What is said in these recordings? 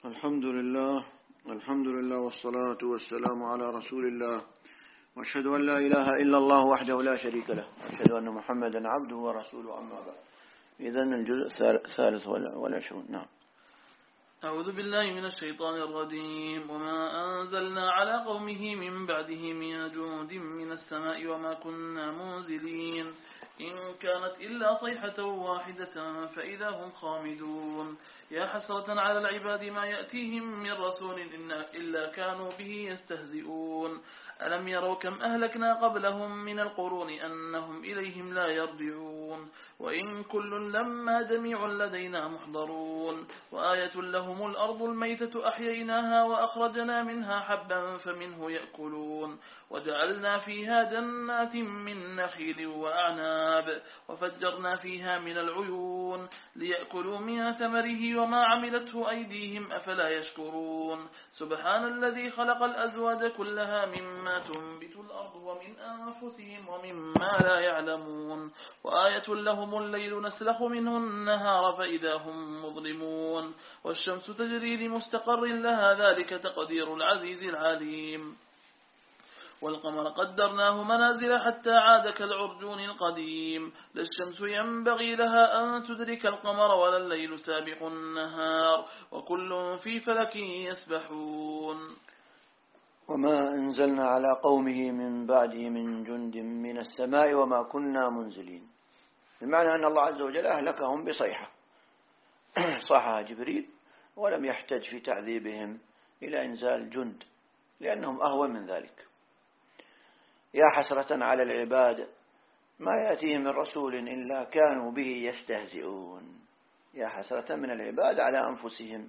الحمد لله والصلاة والسلام على رسول الله، وأشهد أن لا إله إلا الله وحده لا شريك له، وأشهد أن محمدا عبده ورسوله، أما بعد. إذن الجزء الثالث والعشرون. نعم. أعوذ بالله من الشيطان الرجيم. وما أنزلنا على قومه من بعده من جند من السماء وما كنا منزلين، إن كانت إلا صيحة واحدة فإذا هم خامدون. يا حسرة على العباد ما يأتيهم من رسول إلا كانوا به يستهزئون. ألم يروا كم أهلكنا قبلهم من القرون أنهم إليهم لا يرجعون. وإن كل لما جميع لدينا محضرون. وآية لهم الأرض الميتة أحييناها وأخرجنا منها حبا فمنه يأكلون. وجعلنا فيها جنات من نخيل وأعناب وفجرنا فيها من العيون ليأكلوا من ثمره وما عملته أيديهم أفلا يشكرون. سبحان الذي خلق الأزواج كلها مما تنبت الأرض ومن أنفسهم ومما لا يعلمون. وآية لهم الليل نسلخ منه النهار فإذا هم مظلمون. والشمس تجري لمستقر لها ذلك تقدير العزيز العليم. والقمر قدرناه منازل حتى عاد كالعرجون القديم. لا الشمس ينبغي لها أن تدرك القمر ولا الليل سابق النهار وكل في فلك يسبحون. وما أنزلنا على قومه من بعده من جند من السماء وما كنا منزلين، بمعنى أن الله عز وجل أهلكهم بصيحة صاحها جبريل، ولم يحتج في تعذيبهم إلى إنزال جند لأنهم أهون من ذلك. يا حسرة على العباد ما يأتيهم من رسول إلا كانوا به يستهزئون. يا حسرة من العباد على أنفسهم،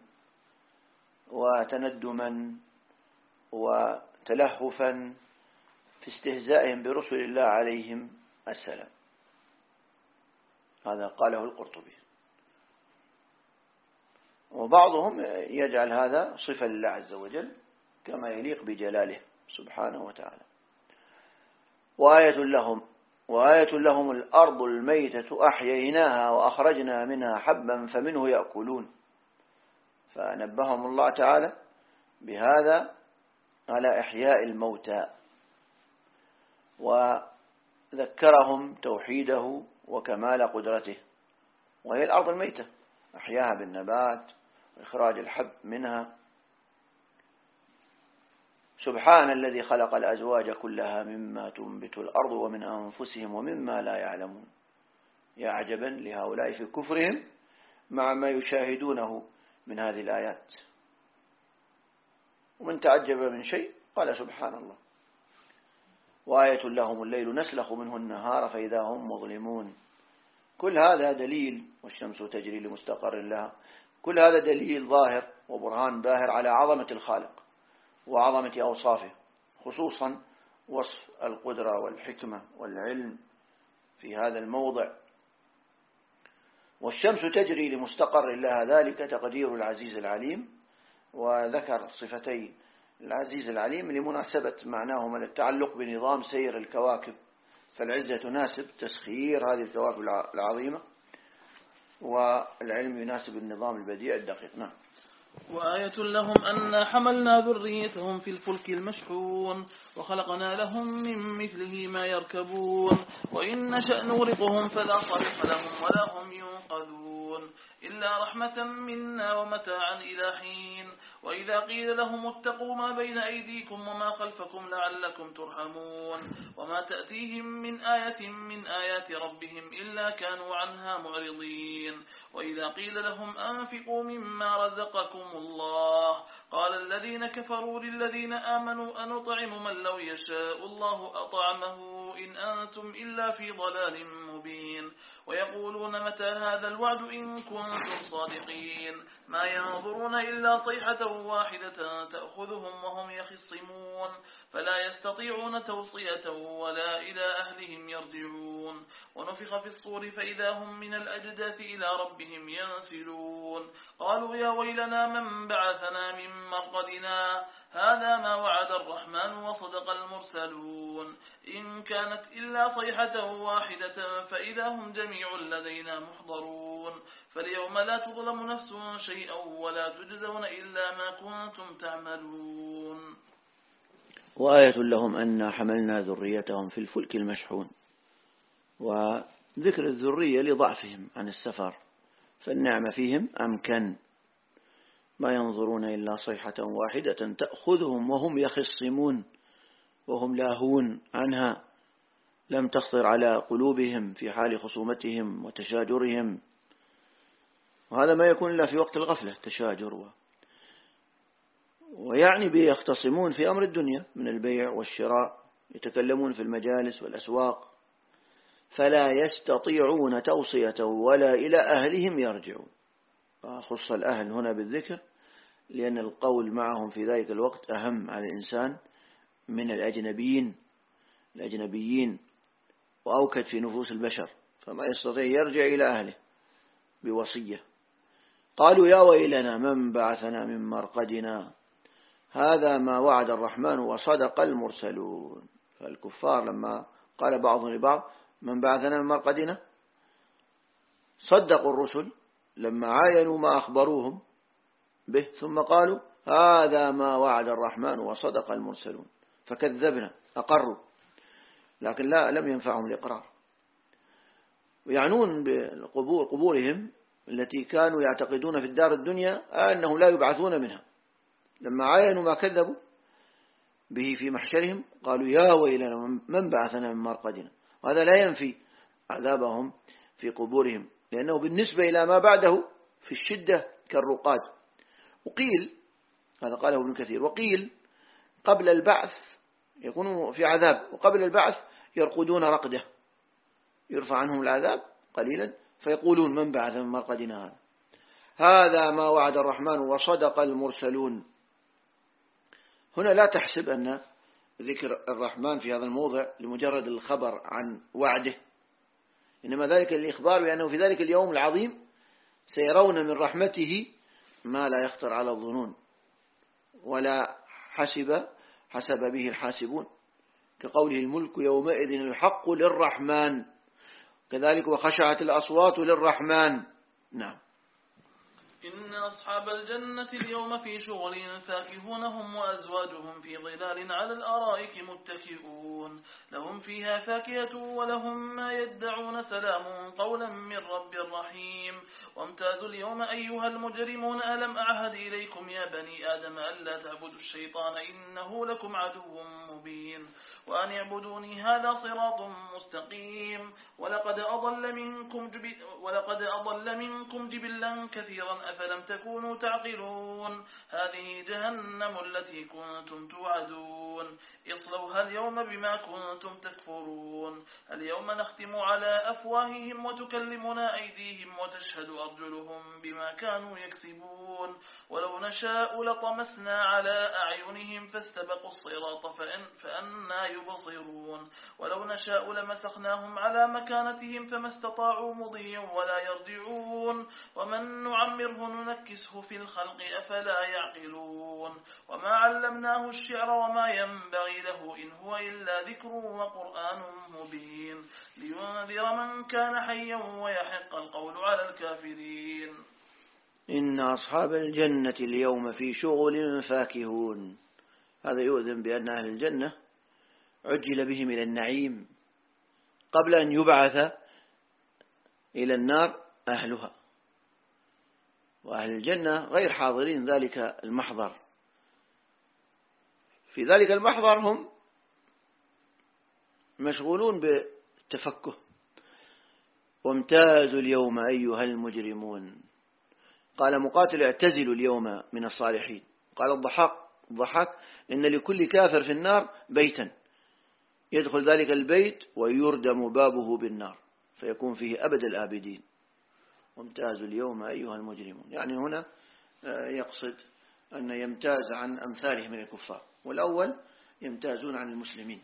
وتندما وتلهفا في استهزائهم برسل الله عليهم السلام. هذا قاله القرطبي. وبعضهم يجعل هذا صفة لله عز وجل كما يليق بجلاله سبحانه وتعالى. وآية لهم الأرض الميتة أحييناها وأخرجنا منها حبا فمنه يأكلون. فنبههم الله تعالى بهذا على إحياء الموتى، وذكرهم توحيده وكمال قدرته. وهي الأرض الميتة أحياها بالنبات وإخراج الحب منها. سبحان الذي خلق الأزواج كلها مما تنبت الأرض ومن أنفسهم ومما لا يعلمون. يا عجبا لهؤلاء في كفرهم مع ما يشاهدونه من هذه الآيات. ومن تعجب من شيء قال سبحان الله. وآية لهم الليل نسلخ منه النهار فإذا هم مظلمون. كل هذا دليل، والشمس تجري لمستقر لها، كل هذا دليل ظاهر وبرهان باهر على عظمة الخالق وعظمة أوصافه، خصوصا وصف القدرة والحكمة والعلم في هذا الموضع. والشمس تجري لمستقر لها ذلك تقدير العزيز العليم. وذكر صفتي العزيز العليم لمناسبة معناهما للتعلق بنظام سير الكواكب، فالعزة تناسب تسخير هذه الكواكب العظيمة، والعلم يناسب النظام البديع الدقيق. نعم. وآية لهم أن حملنا ذريتهم في الفلك المشحون وخلقنا لهم من مثله ما يركبون وإن نشأ نغرقهم فلا صريخ لهم ولا هم ينقذون إلا رحمة منا ومتاعا إلى حين. وإذا قيل لهم اتقوا ما بين أيديكم وما خلفكم لعلكم ترحمون. وما تأتيهم من آية من آيات ربهم إلا كانوا عنها معرضين. وإذا قيل لهم أنفقوا مما رزقكم الله قال الذين كفروا للذين آمنوا أنطعم من لو يشاء الله أطعمه إن أنتم إلا في ضلال مبين. ويقولون متى هذا الوعد إن كنتم صادقين. ما ينظرون إلا صيحة واحدة تأخذهم وهم يخصمون فلا يستطيعون توصية ولا إلى أهلهم يرجعون. ونفخ في الصور فإذا هم من الأجداث إلى ربهم ينسلون. قالوا يا ويلنا من بعثنا من مرقدنا هذا ما وعد الرحمن وصدق المرسلون إن كانت إلا صيحة واحدة فإذا هم جميع لدينا محضرون فاليوم لا تظلم نفس شيئا ولا تجزون إلا ما كنتم تعملون. وآية لهم أن حملنا ذريتهم في الفلك المشحون. وذكر الذرية لضعفهم عن السفر، فالنعمة فيهم أمكن، ما ينظرون إلا صيحة واحدة تأخذهم وهم يخصمون وهم لاهون عنها، لم تخطر على قلوبهم في حال خصومتهم وتشاجرهم، وهذا ما يكون إلا في وقت الغفلة تشاجر. ويعني بيختصمون في أمر الدنيا من البيع والشراء، يتكلمون في المجالس والأسواق، فلا يستطيعون توصية ولا إلى أهلهم يرجعون. خص الأهل هنا بالذكر لأن القول معهم في ذلك الوقت أهم على الإنسان من الأجنبيين وأوكد في نفوس البشر، فما يستطيع يرجع إلى أهله بوصية. قالوا يا ويلنا من بعثنا من مرقدنا هذا ما وعد الرحمن وصدق المرسلون. فالكفار لما قال بعضهم لبعض من بعثنا من مرقدنا صدقوا الرسل لما عاينوا ما أخبروهم به، ثم قالوا هذا ما وعد الرحمن وصدق المرسلون، فكذبنا أقروا، لكن لم ينفعهم الإقرار. ويعنون بقبورهم التي كانوا يعتقدون في الدار الدنيا أنه لا يبعثون منها، لما عاينوا ما كذبوا به في محشرهم قالوا يا ويلنا من بعثنا من مرقدنا. وهذا لا ينفي عذابهم في قبورهم، لأنه بالنسبة إلى ما بعده في الشدة كالرقاد. وقيل، هذا قاله ابن كثير، وقيل قبل البعث يكونوا في عذاب، وقبل البعث يرقدون رقدة يرفع عنهم العذاب قليلا فيقولون من بعث من مرقدنا هذا ما وعد الرحمن وصدق المرسلون. هنا لا تحسب أن ذكر الرحمن في هذا الموضع لمجرد الخبر عن وعده، إنما ذلك الإخبار بأنه في ذلك اليوم العظيم سيرون من رحمته ما لا يخطر على الظنون ولا حسب به الحاسبون، كقوله الملك يومئذ الحق للرحمن، كذلك وخشعت الأصوات للرحمن. نعم. إن أصحاب الجنة اليوم في شغل فاكهون هم وأزواجهم في ظلال على الأرائك متكئون لهم فيها فاكهة ولهم ما يدعون سلام قولا من رب رحيم. وامتازوا اليوم أيها المجرمون ألم أعهد إليكم يا بني آدم ألا تعبدوا الشيطان إنه لكم عدو مبين وأن اعبدوني هذا صراط مستقيم. ولقد أضل منكم جبلا كثيرا أفلم تكونوا تعقلون. هذه جهنم التي كنتم توعدون اصلوها اليوم بما كنتم تكفرون. اليوم نختم على أفواههم وتكلمنا أيديهم وتشهد أرجلهم بما كانوا يكسبون. ولو نشاء لطمسنا على أعينهم فاستبقوا الصراط فأنا يبصرون. ولو نشاء لمسخناهم على مكانتهم فما استطاعوا مضيا ولا يرجعون. ومن نعمره ننكسه في الخلق أفلا يعقلون. وما علمناه الشعر وما ينبغي له إن هو إلا ذكر وقرآن مبين لينذر من كان حيا ويحق القول على الكافرين. إن أصحاب الجنة اليوم في شغل فاكهون. هذا يؤذن بأن أهل الجنة عجل بهم إلى النعيم قبل أن يبعث إلى النار أهلها، وأهل الجنة غير حاضرين ذلك المحضر. في ذلك المحضر هم مشغولون بالتفكه. وامتازوا اليوم أيها المجرمون. قال مقاتل اعتزلوا اليوم من الصالحين. قال الضحاك إن لكل كافر في النار بيتا يدخل ذلك البيت ويردم بابه بالنار فيكون فيه أبد الآبدين. وامتازوا اليوم أيها المجرمون، يعني هنا يقصد أن يمتاز عن أمثاله من الكفار، والأول يمتازون عن المسلمين.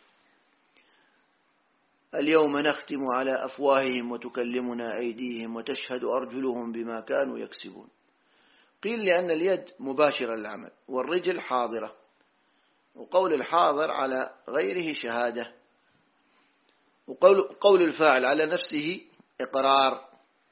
اليوم نختم على أفواههم وتكلمنا أيديهم وتشهد أرجلهم بما كانوا يكسبون. قيل لأن اليد مباشرة للعمل والرجل حاضرة، وقول الحاضر على غيره شهادة، وقول الفاعل على نفسه إقرار.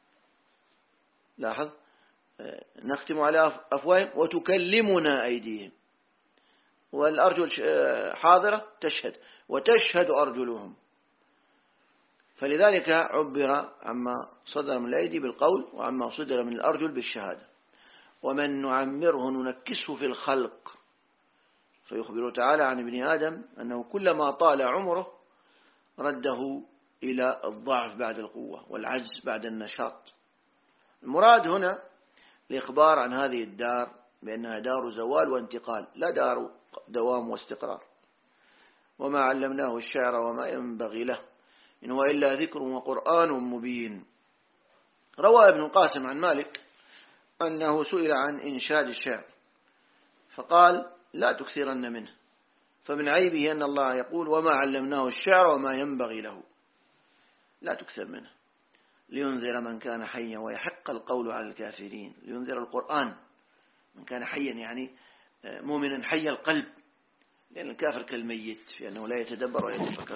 لاحظ، نختم على أفواههم وتكلمنا أيديهم، والأرجل حاضرة تشهد، وتشهد أرجلهم. فلذلك عبر عما صدر من الأيدي بالقول، وعما صدر من الأرجل بالشهادة. ومن نعمره ننكسه في الخلق، فيخبر تعالى عن ابن آدم أنه كلما طال عمره رده إلى الضعف بعد القوة والعجز بعد النشاط. المراد هنا الإخبار عن هذه الدار بأنها دار زوال وانتقال، لا دار دوام واستقرار. وما علمناه الشعر وما ينبغي له، إن هو إلا ذكر وقرآن مبين. روى ابن القاسم عن مالك أنه سئل عن إنشاد الشعر فقال لا تكثرن منه، فمن عيبه أن الله يقول وما علمناه الشعر وما ينبغي له، لا تكثر منه، لينذر من كان حيا ويحق القول على الكافرين. لينذر القرآن من كان حيا يعني مؤمنا حي القلب، لأن الكافر كالميت في أنه لا يتدبر ولا يتفكر.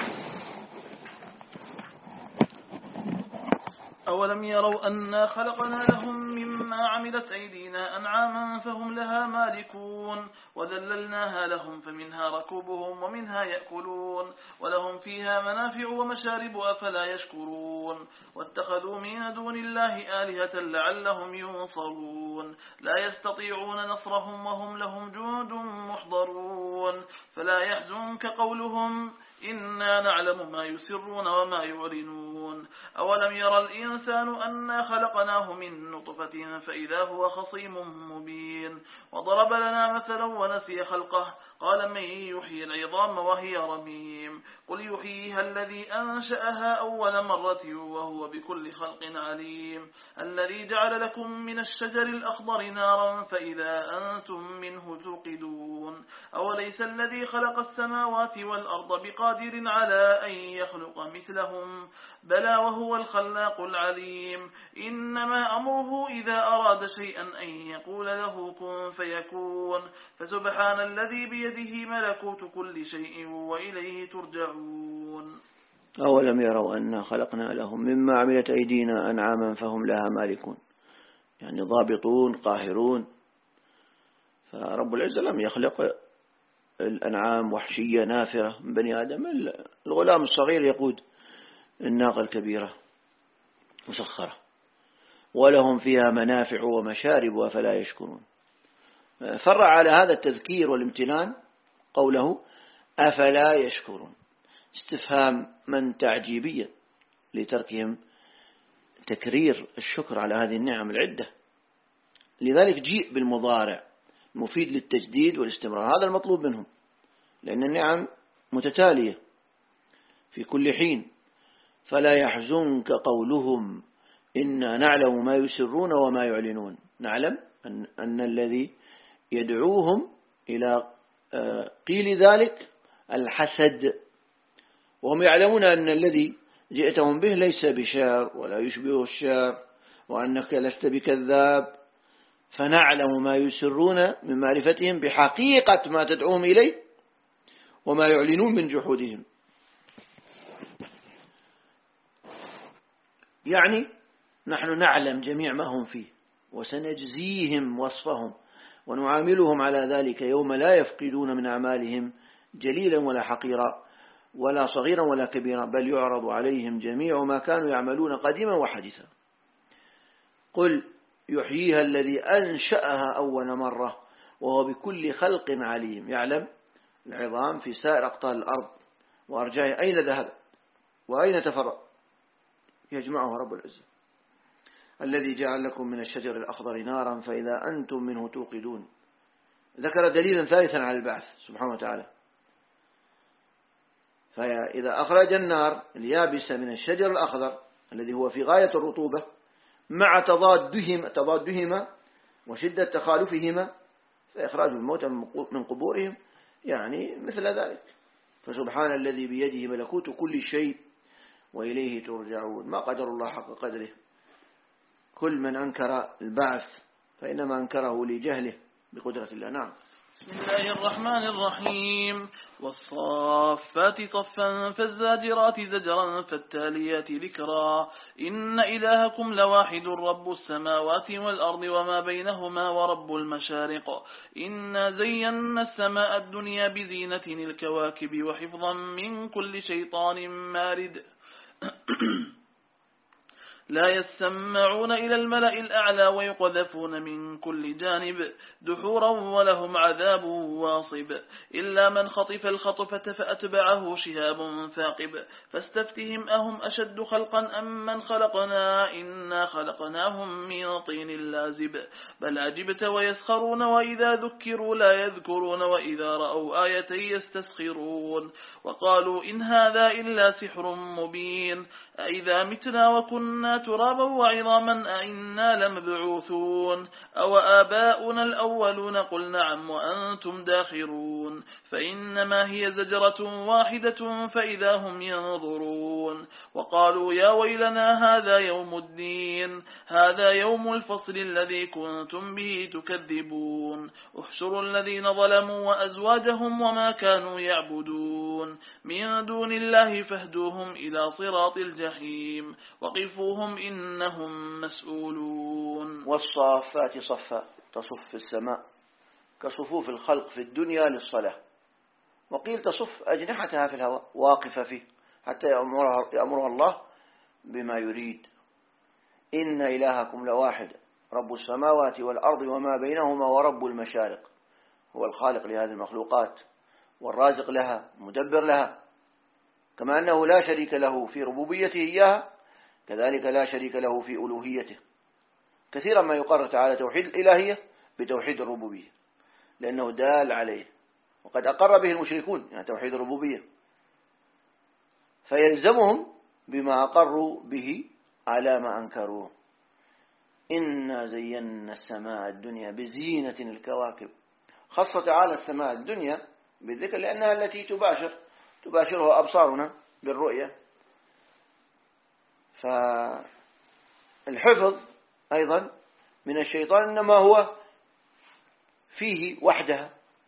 أولم يروا أنا خلقنا لهم مما عملت أيدينا أنعاما فهم لها مالكون وذللناها لهم فمنها ركوبهم ومنها يأكلون ولهم فيها منافع ومشارب أفلا يشكرون واتخذوا من دون الله آلهة لعلهم ينصرون لا يستطيعون نصرهم وهم لهم جند محضرون فلا يحزنك قولهم إنا نعلم ما يسرون وما يعلنون أولم يرى الإنسان أنا خلقناه من نطفة فإذا هو خصيم مبين وضرب لنا مثلا ونسي خلقه قال من يحيي العظام وهي رميم قل يحييها الذي أنشأها أول مرة وهو بكل خلق عليم الذي جعل لكم من الشجر الأخضر نارا فإذا أنتم منه توقدون أوليس الذي خلق السماوات والأرض بقادر على أن يخلق مثلهم بلى وهو الخلاق العليم إنما أمره إذا أراد شيئا أن يقول له كن فيكون فسبحان الذي بيده ملكوت كل شيء وإليه ترجعون أولم يروا أنا خلقنا لهم مما عملت أيدينا أنعاما فهم لها مالكون، يعني ضابطون قاهرون. فرب العزة لم يخلق الأنعام وحشية نافرة من بني آدم، الغلام الصغير يقود الناقة الكبيرة مسخرة، ولهم فيها منافع ومشارب أفلا يشكرون. فرع على هذا التذكير والامتنان قوله أفلا يشكرون، استفهام من تعجيبية لتركهم تكرير الشكر على هذه النعم العدة. لذلك جيء بالمضارع مفيد للتجديد والاستمرار، هذا المطلوب منهم، لأن النعم متتالية في كل حين. فلا يحزنك قولهم إنا نعلم ما يسرون وما يعلنون، نعلم أن الذي يدعوهم إلى قيل ذلك الحسد، وهم يعلمون أن الذي جئتهم به ليس بشعر ولا يشبه الشعر وأنك لست بكذاب، فنعلم ما يسرون من معرفتهم بحقيقة ما تدعوهم إليه وما يعلنون من جحودهم. يعني نحن نعلم جميع ما هم فيه وسنجزيهم وصفهم ونعاملهم على ذلك يوم لا يفقدون من أعمالهم جليلا ولا حقيرا ولا صغيرا ولا كبيرا، بل يعرض عليهم جميع ما كانوا يعملون قديما وحديثا. قل يحييها الذي أنشأها أول مرة وهو بكل خلق عليم، يعلم العظام في سائر أقطار الأرض وأرجائها أين ذهب وأين تفرق، يجمعها رب العزة. الذي جعل لكم من الشجر الأخضر نارا فإذا أنتم منه توقدون، ذكر دليلا ثالثا على البعث سبحانه وتعالى. فإذا أخرج النار اليابسة من الشجر الأخضر الذي هو في غاية الرطوبة مع تضادهما وشدة تخالفهما، فإخراج الموتى من قبورهم يعني مثل ذلك. فسبحان الذي بيده ملكوت كل شيء وإليه ترجعون. ما قدر الله حق قدره. كل من أنكر البعث فإنما أنكره لجهله بقدرة الله. نعم. بسم الله الرحمن الرحيم والصافات صفا فالزاجرات زجرا فالتاليات ذكرا إن إلهكم لواحد رب السماوات والأرض وما بينهما ورب المشارق إنا زينا السماء الدنيا بزينة الكواكب وحفظا من كل شيطان مارد لا يسمعون إلى الملأ الأعلى ويقذفون من كل جانب دحورا ولهم عذاب واصب إلا من خطف الخطفة فأتبعه شهاب ثاقب فاستفتهم أهم أشد خلقا أم من خلقنا إنا خلقناهم من طين لازب بل عجبت ويسخرون وإذا ذكروا لا يذكرون وإذا رأوا آية يستسخرون وقالوا إن هذا إلا سحر مبين أئذا متنا وكنا ترابا وعظاما أئنا لمبعوثون أو آباؤنا الأولون قل نعم وأنتم داخرون فإنما هي زجرة واحدة فإذا هم ينظرون وقالوا يا ويلنا هذا يوم الدين هذا يوم الفصل الذي كنتم به تكذبون احشروا الذين ظلموا وأزواجهم وما كانوا يعبدون من دون الله فاهدوهم إلى صراط الجحيم وقفوهم إنهم مسؤولون والصافات صفا تصف السماء كصفوف الخلق في الدنيا للصلاة وقيل تصف أجنحتها في الهواء واقفة فيه حتى يأمرها الله بما يريد إن إلهكم لواحد رب السماوات والأرض وما بينهما ورب المشارق هو الخالق لهذه المخلوقات والرازق لها مدبر لها كما أنه لا شريك له في ربوبيته إياها كذلك لا شريك له في ألوهيته كثيرا ما يقرر تعالى توحيد الإلهية بتوحيد الربوبية لأنه دال عليه وقد أقر به المشركون يعني توحيد الربوبية فيلزمهم بما أقروا به على ما أنكروه إنا زينا السماء الدنيا بزينة الكواكب خص تعالى السماء الدنيا بالذكر لأنها التي تباشرها أبصارنا بالرؤية فالحفظ أيضا من الشيطان إنما هو فيه وحدها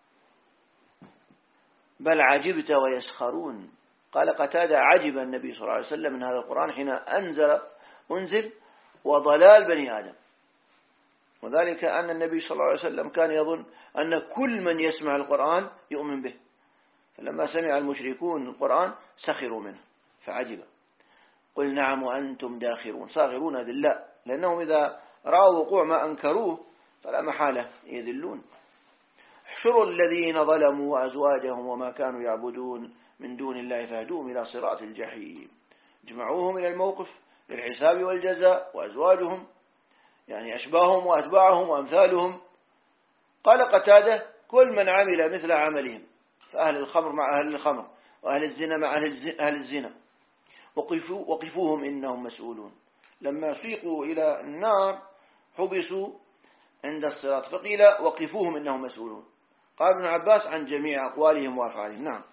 بل عجبت ويسخرون قال قتادة عجب النبي صلى الله عليه وسلم من هذا القرآن حين أنزل وضلال بني آدم وذلك أن النبي صلى الله عليه وسلم كان يظن أن كل من يسمع القرآن يؤمن به فلما سمع المشركون القرآن سخروا منه فعجب قل نعم وأنتم داخرون صاغرون ذلاء لأنهم إذا رأوا وقوع ما أنكروه فلا محالة يذلون احشروا الذين ظلموا وأزواجهم وما كانوا يعبدون من دون الله فاهدوهم إلى صراط الجحيم جمعوهم إلى الموقف للحساب والجزاء وأزواجهم يعني أشباههم وأتباعهم وأمثالهم قال قتادة كل من عمل مثل عملهم فأهل الخمر مع أهل الخمر وأهل الزنا مع أهل الزنا وقفوهم إنهم مسؤولون لما سيقوا إلى النار حبسوا عند الصراط فقيل وقفوهم إنهم مسؤولون قال ابن عباس عن جميع أقوالهم وأفعالهم نعم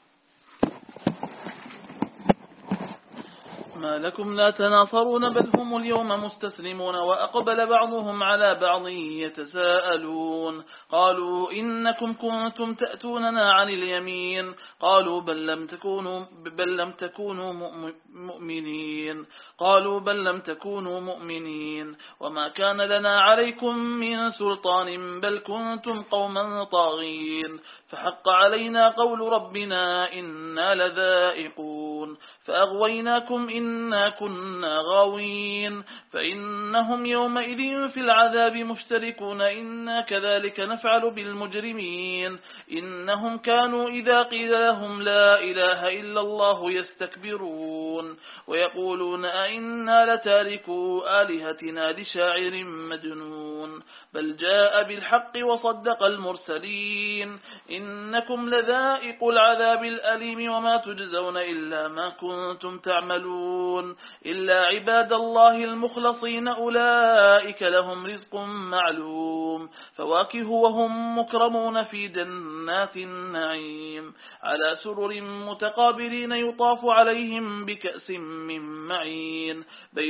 ما لكم لا تناصرون بل هم اليوم مستسلمون وأقبل بعضهم على بعض يتساءلون قالوا إنكم كنتم تأتوننا عن اليمين قالوا بل لم تكونوا مؤمنين قالوا بل لم تكونوا مؤمنين وما كان لنا عليكم من سلطان بل كنتم قوما طاغين فحق علينا قول ربنا إنا لذائقون فأغويناكم إنا كنا غاوين فإنهم يومئذ في العذاب مشتركون إنا كذلك نفعل بالمجرمين إنهم كانوا إذا قيل لهم لا إله إلا الله يستكبرون ويقولون أئنا لتاركوا آلهتنا لشاعر مجنون بل جاء بالحق وصدق المرسلين إنكم لذائق العذاب الأليم وما تجزون إلا ما كنتم تعملون إلا عباد الله المخلصين أولئك لهم رزق معلوم فواكه وهم مكرمون في جنات النعيم على سرر متقابلين يطاف عليهم بكأس من معين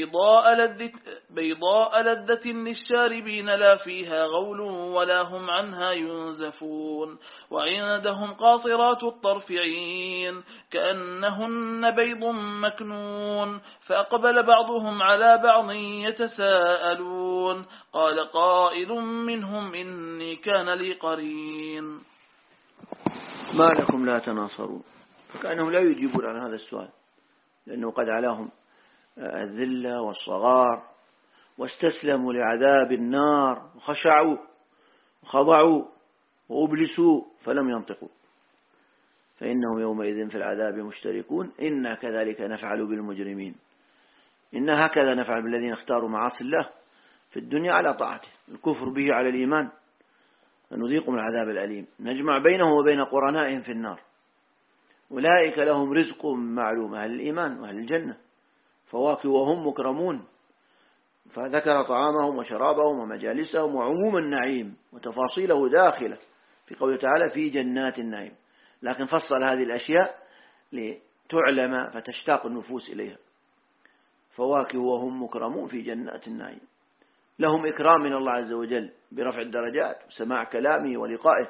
بيضاء لذة للشاربين لا فيها غول ولا هم عنها ينزفون وعندهم قاصرات الطرف عين كأنهن بيض مكنون فأقبل بعضهم على بعض يتساءلون قال قائل منهم إني كان لي قرين ما لكم لا تناصرون. فكأنهم لا يجيبون عن هذا السؤال لأنه قد علاهم الذلة والصغار واستسلموا لعذاب النار وخشعوا وخضعوا وأبلسوا فلم ينطقوا فإنهم يومئذ في العذاب مشتركون إنا كذلك نفعل بالمجرمين. إنا هكذا نفعل بالذين اختاروا معاصي الله في الدنيا على طاعته الكفر به على الإيمان فنذيقهم العذاب الأليم نجمع بينهم وبين قرنائهم في النار أولئك لهم رزق معلوم أهل الإيمان وأهل الجنة فواكه وهم مكرمون فذكر طعامهم وشرابهم ومجالسهم وعموم النعيم وتفاصيله داخلة في قوله تعالى في جنات النعيم لكن فصل هذه الأشياء لتعلم فتشتاق النفوس إليها. فواكه وهم مكرمون في جنات النعيم لهم إكرام من الله عز وجل برفع الدرجات وسماع كلامه ولقائه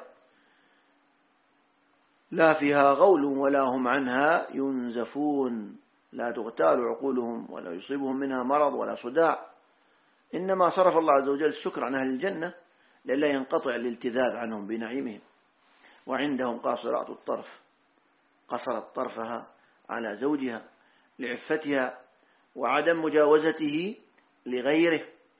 لا فيها غول ولا هم عنها ينزفون لا تغتال عقولهم ولا يصيبهم منها مرض ولا صداع إنما صرف الله عز وجل الشكر عن أهل الجنة لئلا ينقطع الالتذاذ عنهم بنعيمهم. وعندهم قاصرات الطرف قصرت طرفها على زوجها لعفتها وعدم مجاوزته لغيره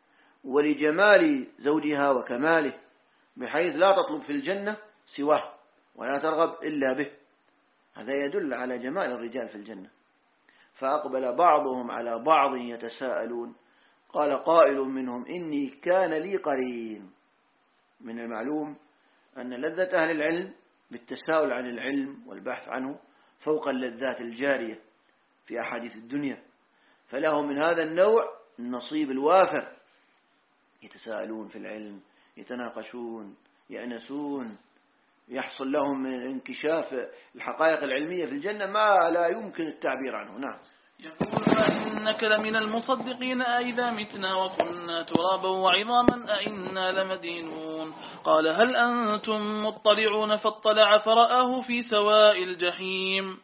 ولجمال زوجها وكماله بحيث لا تطلب في الجنة سواه ولا ترغب إلا به. هذا يدل على جمال الرجال في الجنة. فأقبل بعضهم على بعض يتساءلون قال قائل منهم إني كان لي قرين. من المعلوم أن لذة أهل العلم بالتساؤل عن العلم والبحث عنه فوق اللذات الجارية في أحاديث الدنيا فلهم من هذا النوع النصيب الوافر يتساءلون في العلم يتناقشون يأنسون يحصل لهم من انكشاف الحقائق العلمية في الجنة ما لا يمكن التعبير عنه. نعم. يقول أئنك لمن المصدقين أئذا متنا وكنا ترابا وعظاما أئنا لمدينون قال هل أنتم مطلعون فاطلع فرآه في سواء الجحيم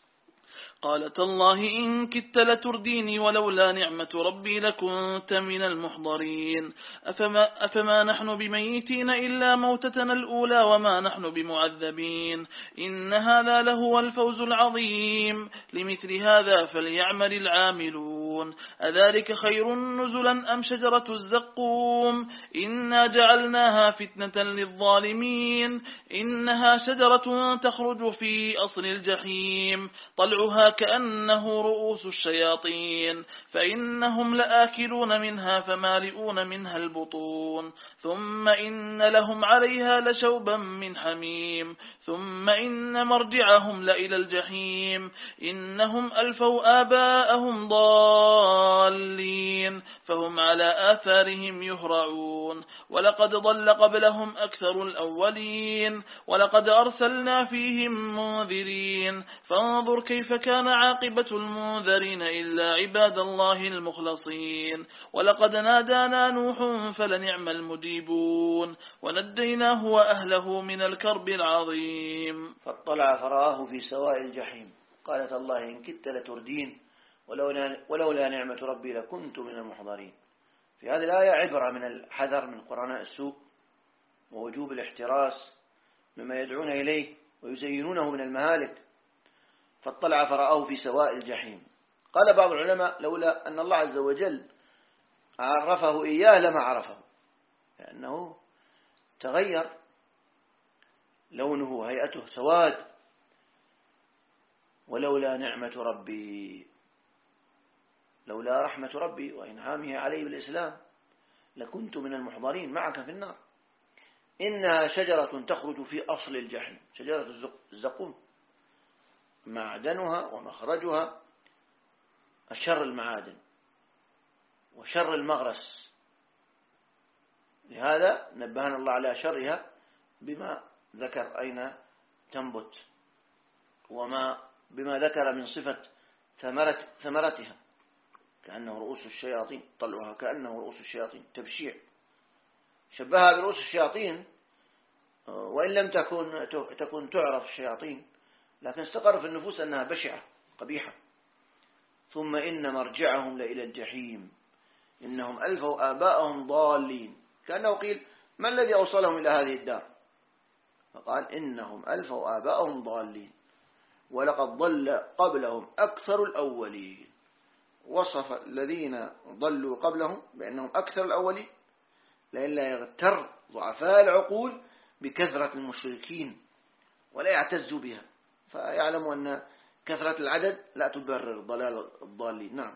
قال تالله إن كدت لترديني ولولا نعمة ربي لكنت من المحضرين أفما نحن بميتين إلا موتتنا الأولى وما نحن بمعذبين إن هذا لهو الفوز العظيم لمثل هذا فليعمل العاملون أذلك خير نزلا أم شجرة الزقوم إنا جعلناها فتنة للظالمين إنها شجرة تخرج في أصل الجحيم طلعها كأنه رؤوس الشياطين فإنهم لآكلون منها فمالئون منها البطون ثم إن لهم عليها لشوبا من حميم ثم إن مرجعهم لإلى الجحيم إنهم ألفوا آباءهم ضالين فهم على آثارهم يهرعون ولقد ضل قبلهم أكثر الأولين ولقد أرسلنا فيهم منذرين فانظر كيف كان عاقبة المنذرين إلا عباد الله المخلصين ولقد نادانا نوح فلنعم المجيبون ونجيناه وأهله من الكرب العظيم. فاطلع فرآه في سواء الجحيم قالت الله إن كدت لتردين ولولا نعمة ربي لكنت من المحضرين. في هذه الآية عبرة من الحذر من قرناء السوء ووجوب الاحتراس مما يدعون إليه ويزينونه من المهالك. فاطلع فرآه في سواء الجحيم. قال بعض العلماء لولا أن الله عز وجل عرفه إياه لما عرفه لأنه تغير لونه هيئته سواد ولولا نعمة ربي لولا رحمة ربي وإنعامه علي بالإسلام لكنت من المحضرين معك في النار. إنها شجرة تخرج في أصل الجحيم، شجرة الزقوم، معدنها ومخرجها شر المعادن وشر المغرس، لهذا نبهنا الله على شرها بما ذكر أين تنبت بما ذكر من صفة ثمرتها، كأنه رؤوس الشياطين، طلعها كأنه رؤوس الشياطين، تبشيع، شبهها برؤوس الشياطين، وإن لم تكن تعرف الشياطين، لكن استقر في النفوس أنها بشعة قبيحة. ثم إن مرجعهم لإلى الجحيم إنهم ألفوا آباءهم ضالين، كأنه قيل ما الذي أوصلهم إلى هذه الدار؟ فقال إنهم ألفوا آباءهم ضالين ولقد ضل قبلهم أكثر الأولين. وصف الذين ضلوا قبلهم بأنهم أكثر الأولين لئلا يغتر ضعفاء العقول بكثرة المشركين ولا يعتزوا بها، فيعلموا أن كثرة العدد لا تبرر ضلال الضالين. نعم.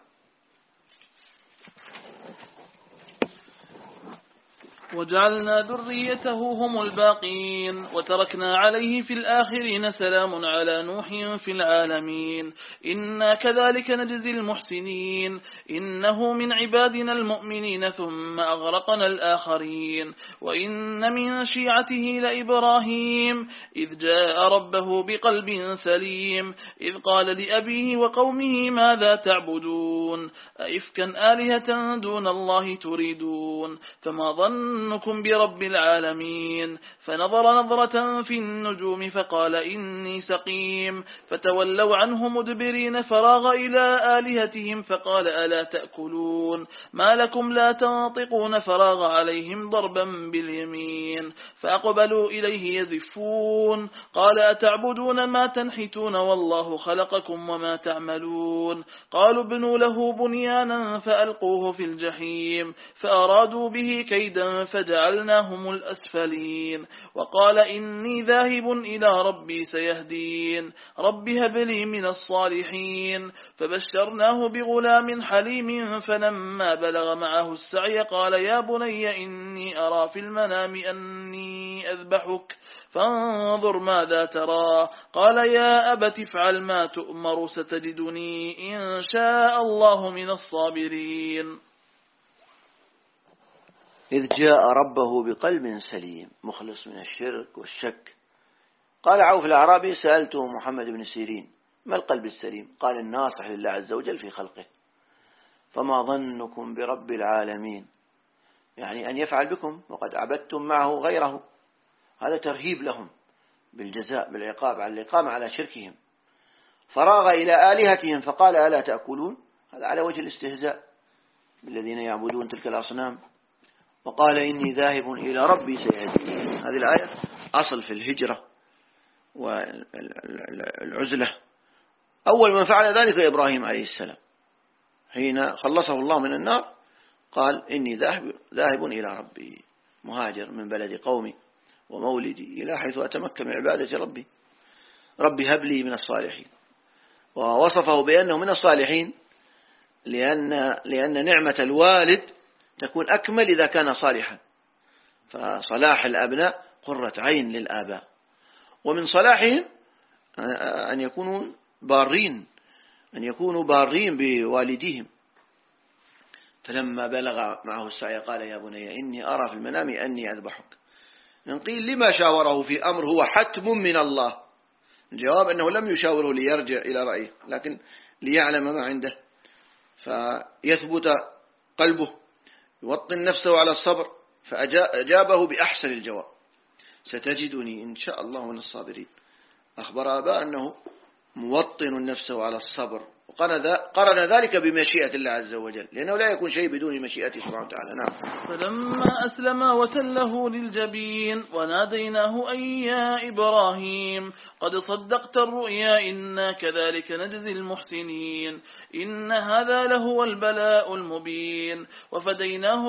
وجعلنا ذريته هم الباقين وتركنا عليه في الآخرين سلام على نوح في العالمين إنا كذلك نجزي المحسنين إنه من عبادنا المؤمنين ثم أغرقنا الآخرين وإن من شيعته لإبراهيم إذ جاء ربه بقلب سليم إذ قال لأبيه وقومه ماذا تعبدون أئفكا آلهة دون الله تريدون فما ظنكم برب العالمين فنظر نظرة في النجوم فقال إني سقيم فتولوا عنه مدبرين فراغ إلى آلهتهم فقال ألا تأكلون ما لكم لا تنطقون فراغ عليهم ضربا باليمين فأقبلوا إليه يزفون قال أتعبدون ما تنحتون والله خلقكم وما تعملون قالوا ابنوا له بنيانا فألقوه في الجحيم فأرادوا به كيدا فجعلناهم الأسفلين وقال إني ذاهب إلى ربي سيهدين رب هب لي من الصالحين فبشرناه بغلام حليم فلما بلغ معه السعي قال يا بني إني أرى في المنام أني أذبحك فانظر ماذا ترى قال يا أبت افعل ما تؤمر ستجدني إن شاء الله من الصابرين. إذ جاء ربه بقلب سليم مخلص من الشرك والشك. قال عوف الأعرابي سألته محمد بن سيرين ما القلب السليم؟ قال الناصح لله عز وجل في خلقه. فما ظنكم برب العالمين؟ يعني أن يفعل بكم وقد عبدتم معه غيره، هذا ترهيب لهم بالجزاء بالعقاب على الإقامة على شركهم. فراغ إلى آلهتهم فقال ألا تأكلون، هذا على وجه الاستهزاء بالذين يعبدون تلك الأصنام. وقال إني ذاهب إلى ربي سيهدين. هذه الآية أصل في الهجرة والعزلة. أول من فعل ذلك إبراهيم عليه السلام حين خلصه الله من النار قال إني ذاهب إلى ربي، مهاجر من بلد قومي ومولدي إلى حيث أتمكن من عبادة ربي، ربي هب لي من الصالحين. ووصفه بأنه من الصالحين لأن نعمة الوالد تكون أكمل إذا كان صالحا، فصلاح الأبناء قرة عين للآباء، ومن صلاحهم أن يكونوا بارين بوالديهم. فلما بلغ معه السعي قال يا بني إني أرى في المنام أني أذبحك. نقول لما شاوره في أمر هو حتم من الله؟ الجواب أنه لم يشاوره ليرجع إلى رأيه، لكن ليعلم ما عنده فيثبت قلبه، يوطن نفسه على الصبر، فأجابه بأحسن الجواب ستجدني إن شاء الله من الصابرين. أخبر أبا أنه موطن نفسه على الصبر، وقرن ذلك بمشيئة الله عز وجل، لأنه لا يكون شيء بدون مشيئته سبحانه وتعالى. نعم. فلما أسلما وتله للجبين وناديناه أن يا إبراهيم قد صدقت الرؤيا إنا كذلك نجزي المحسنين إن هذا لهو البلاء المبين وفديناه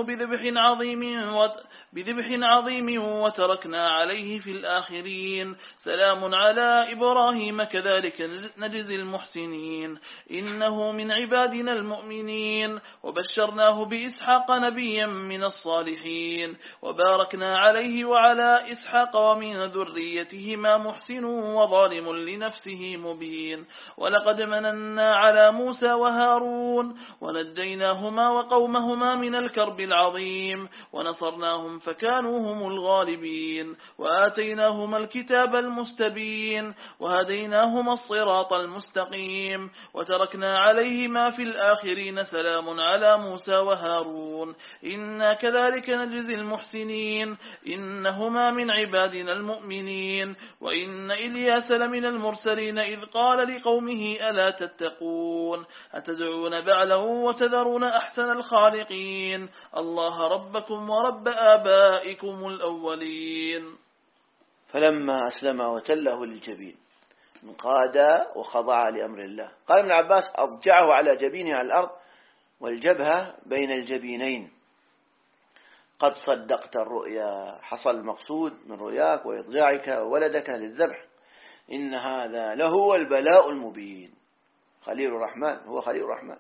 بذبح عظيم وتركنا عليه في الآخرين سلام على إبراهيم كذلك نجزي المحسنين إنه من عبادنا المؤمنين وبشرناه بإسحاق نبيا من الصالحين وباركنا عليه وعلى إسحاق ومن ذريتهما محسن وظالم لنفسه مبين ولقد مننا على موسى وهارون ونجيناهما وقومهما من الكرب العظيم ونصرناهم فكانوا هم الغالبين وآتيناهما الكتاب المستبين وهديناهما الصراط المستقيم وتركنا عليهما في الآخرين سلام على موسى وهارون إنا كذلك نجزي المحسنين إنهما من عبادنا المؤمنين وإن إلياس لمن المرسلين إذ قال لقومه ألا تتقون أتدعون بعلا وتذرون أحسن الخالقين الله ربكم ورب آبائكم الأولين. فلما أسلم وتله للجبين انقاد وخضع لأمر الله. قال ابن عباس أضجعه على جبينه على الأرض والجبهة بين الجبينين. قد صدقت الرؤيا، حصل المقصود من رؤياك وإضجاعك وولدك للذبح، إن هذا لهو البلاء المبين. خليل الرحمن هو خليل الرحمن،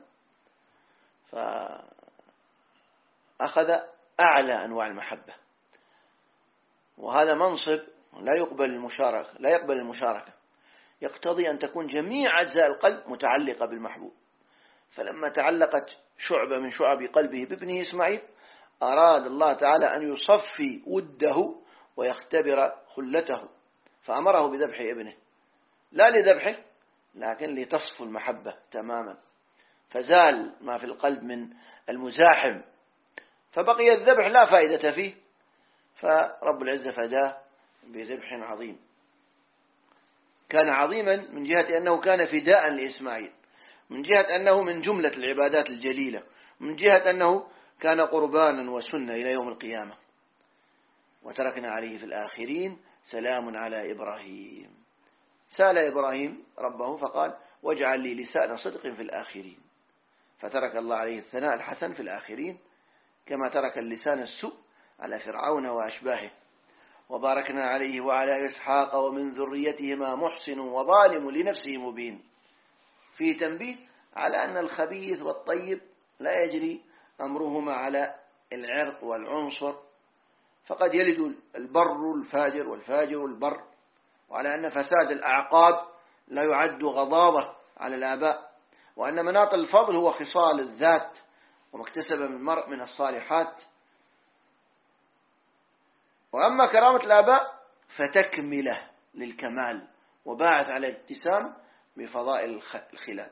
فأخذ أعلى أنواع المحبة، وهذا منصب لا يقبل المشاركة، يقتضي أن تكون جميع أجزاء القلب متعلقة بالمحبوب. فلما تعلقت شعبة من شعب قلبه بابنه إسماعيل أراد الله تعالى أن يصفي وده ويختبر خلته، فأمره بذبح ابنه، لا لذبحه لكن لتصفو المحبة تماما، فزال ما في القلب من المزاحم، فبقي الذبح لا فائدة فيه، فرب العزة فداه بذبح عظيم. كان عظيما من جهة أنه كان فداء لإسماعيل، من جهة أنه من جملة العبادات الجليلة، من جهة أنه كان قربانا وسنة إلى يوم القيامة. وتركنا عليه في الآخرين سلام على إبراهيم. سأل إبراهيم ربه فقال واجعل لي لسان صدق في الآخرين، فترك الله عليه الثناء الحسن في الآخرين كما ترك اللسان السوء على فرعون وأشباهه. وباركنا عليه وعلى إسحاق ومن ذريتهما محسن وظالم لنفسه مبين، في تنبيه على أن الخبيث والطيب لا يجري أمرهما على العرق والعنصر، فقد يلد البر الفاجر والفاجر البر، وعلى أن فساد الأعقاب لا يعد غضاضة على الآباء، وأن مناط الفضل هو خصال الذات وما اكتسب من المرء من الصالحات. وأما كرامة الآباء فتكمله للكمال، وباعث على الاتسام بفضائل الخلال.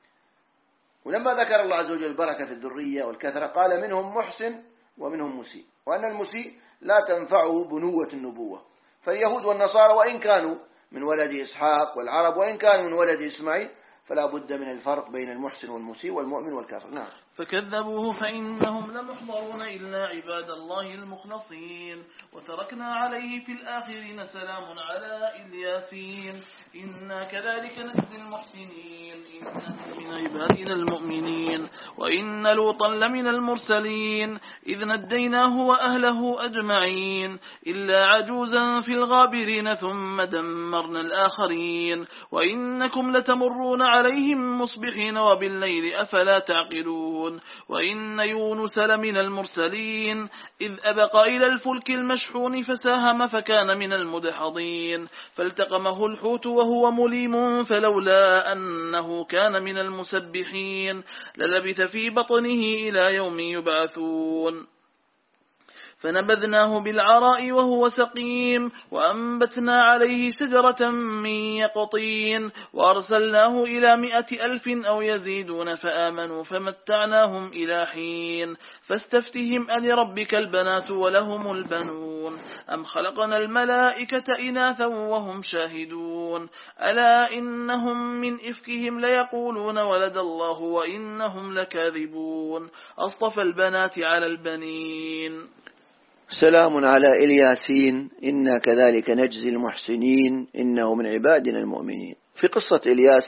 ولما ذكر الله عز وجل البركة في الذرية والكثرة قال منهم محسن ومنهم مسيء، وأن المسيء لا تنفعه بنوة النبوة. فاليهود والنصارى وإن كانوا من ولد إسحاق والعرب وإن كانوا من ولد إسماعيل فلا بد من الفرق بين المحسن والمسيء والمؤمن والكافر. نعم. فكذبوه فإنهم لمحضرون إلا عباد الله المخلصين وتركنا عليه في الآخرين سلام على الياسين إنا كذلك نجزي المحسنين إنه من عبادنا المؤمنين وإن لوطا لمن المرسلين إذ نجيناه وأهله أجمعين إلا عجوزا في الغابرين ثم دمرنا الآخرين وإنكم لتمرون عليهم مصبحين وبالليل أفلا تعقلون وإن يونس لمن المرسلين إذ أبق إلى الفلك المشحون فساهم فكان من المدحضين فالتقمه الحوت وهو مليم فلولا أنه كان من المسبحين للبث في بطنه إلى يوم يبعثون فنبذناه بالعراء وهو سقيم وأنبتنا عليه شجرة من يقطين وأرسلناه إلى 100,000 أو يزيدون فآمنوا فمتعناهم إلى حين فاستفتهم ألربك البنات ولهم البنون أم خلقنا الملائكة إناثا وهم شاهدون ألا إنهم من إفكهم ليقولون ولد الله وإنهم لكاذبون أصطفى البنات على البنين. سلام على الياسين إنا كذلك نجزي المحسنين إنه من عبادنا المؤمنين. في قصة إلياس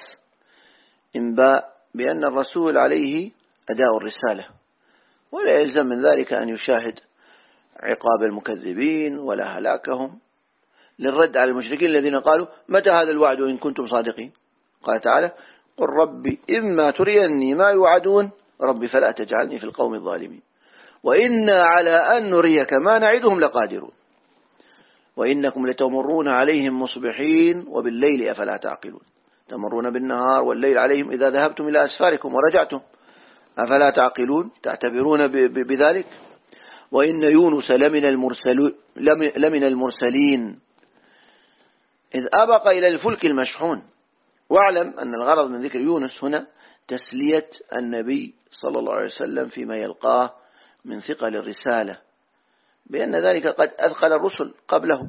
إنباء بأن الرسول عليه أداء الرسالة، ولا يلزم من ذلك أن يشاهد عقاب المكذبين ولا هلاكهم، للرد على المشركين الذين قالوا متى هذا الوعد إن كنتم صادقين. قال تعالى قل ربي إما تريني ما يوعدون ربي فلا تجعلني في القوم الظالمين وإنا على أن نريك ما نعدهم لقادرون وإنكم لتمرون عليهم مصبحين وبالليل أفلا تعقلون تمرون بالنهار والليل عليهم إذا ذهبتم إلى أسفاركم ورجعتم أفلا تعقلون تعتبرون بذلك وإن يونس لمن المرسلين إذ أبق إلى الفلك المشحون واعلم أن الغرض من ذكر يونس هنا تسلية النبي صلى الله عليه وسلم فيما يلقاه من ثقل الرسالة بأن ذلك قد أثقل الرسل قبله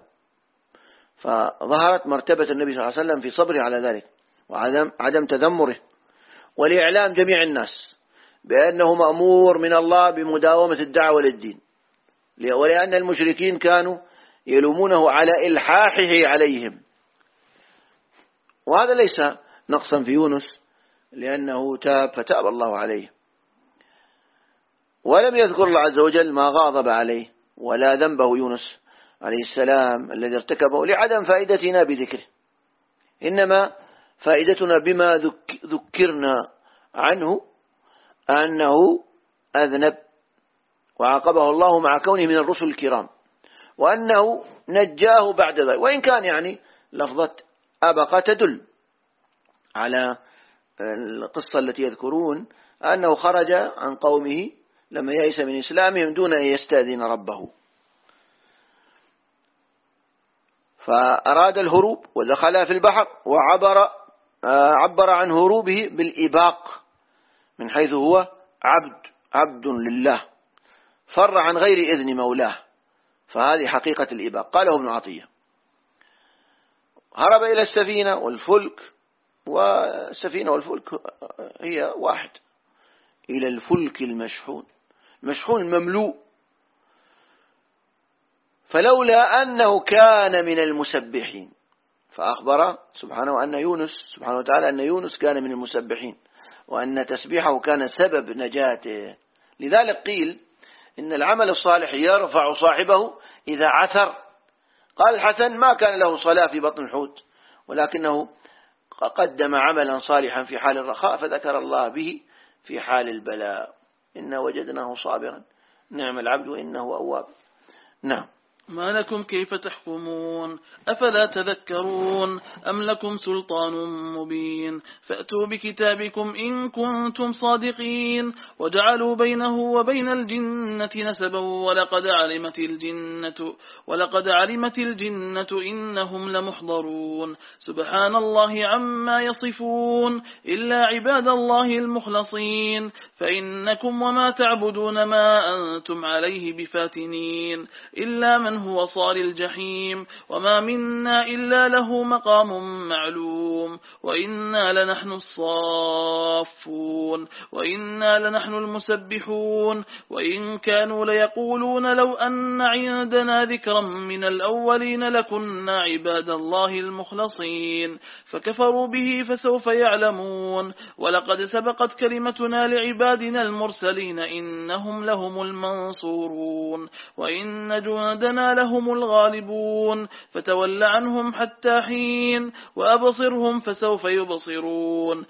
فظهرت مرتبة النبي صلى الله عليه وسلم في صبره على ذلك وعدم تذمره ولإعلام جميع الناس بأنه مأمور من الله بمداومة الدعوة للدين ولأن المشركين كانوا يلومونه على إلحاحه عليهم وهذا ليس نقصا في يونس لأنه تاب فتاب الله عليه ولم يذكر الله عز وجل ما غاضب عليه ولا ذنبه يونس عليه السلام الذي ارتكبه لعدم فائدتنا بذكره إنما فائدتنا بما ذكرنا عنه أنه أذنب وعاقبه الله مع كونه من الرسل الكرام وأنه نجاه بعد ذلك وإن كان يعني لفظة أبقى تدل على القصة التي يذكرون أنه خرج عن قومه لما يئس من إسلامهم دون أن يستأذن ربه فأراد الهروب ودخل في البحر وعبر عن هروبه بالإباق من حيث هو عبد لله فر عن غير إذن مولاه فهذه حقيقة الإباق قاله ابن عطية هرب إلى السفينة والفلك والسفينة والفلك هي واحد إلى الفلك المشحون المملوء فلولا أنه كان من المسبحين فأخبر سبحانه وتعالى أن يونس كان من المسبحين وأن تسبيحه كان سبب نجاته لذلك قيل إن العمل الصالح يرفع صاحبه إذا عثر قال الحسن ما كان له صلاة في بطن الحوت ولكنه قدم عملا صالحا في حال الرخاء فذكر الله به في حال البلاء إنا وجدناه صابرا نعم العبد وإنه أواب نعم ما لكم كيف تحكمون أفلا تذكرون أم لكم سلطان مبين فأتوا بكتابكم إن كنتم صادقين وجعلوا بينه وبين الجنة نسبا ولقد علمت الجنة إنهم لمحضرون سبحان الله عما يصفون إلا عباد الله المخلصين فإنكم وما تعبدون ما أنتم عليه بفاتنين إلا من هو صال الجحيم وما منا إلا له مقام معلوم وإنا لنحن الصافون وإنا لنحن المسبحون وإن كانوا ليقولون لو أن عندنا ذكرا من الأولين لكنا عباد الله المخلصين فكفروا به فسوف يعلمون ولقد سبقت كلمتنا لعبادنا المرسلين إنهم لهم المنصورون وإن جندنا لهم الغالبون فتول عنهم حتى حين وأبصرهم فسوف يبصرون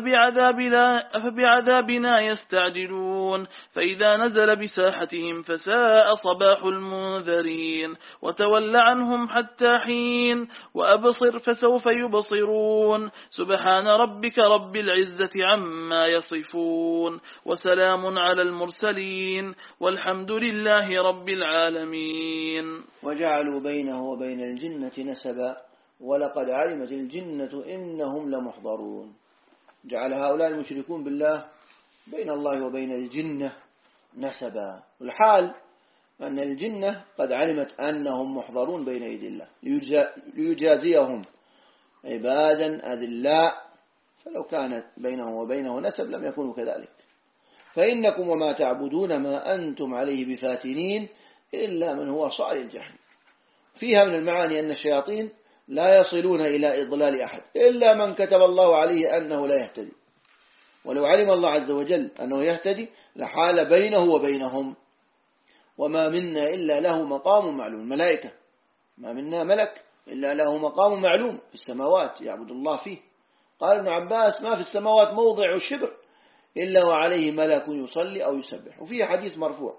أفبعذابنا يستعجلون فإذا نزل بساحتهم فساء صباح المنذرين وتول عنهم حتى حين وأبصر فسوف يبصرون سبحان ربك رب العزة عما يصفون وسلام على المرسلين والحمد لله رب العالمين وجعلوا بينه وبين الجنة نسبا ولقد علمت الجنة إنهم لمحضرون جعل هؤلاء المشركون بالله بين الله وبين الجنة نسبا والحال أن الجنة قد علمت أنهم محضرون بين يدي الله ليجازيهم عبادا أذلاء فلو كانت بينهم وبينه نسب لم يكونوا كذلك فإنكم وما تعبدون ما أنتم عليه بفاتنين إلا من هو صال الجحيم فيها من المعاني أن الشياطين لا يصلون إلى إضلال أحد إلا من كتب الله عليه أنه لا يهتدي ولو علم الله عز وجل أنه يهتدي لحال بينه وبينهم وما منا إلا له مقام معلوم الملائكة ما منا ملك إلا له مقام معلوم في السماوات يعبد الله فيه قال ابن عباس ما في السماوات موضع شبر إلا وعليه ملك يصلي أو يسبح. وفيه حديث مرفوع: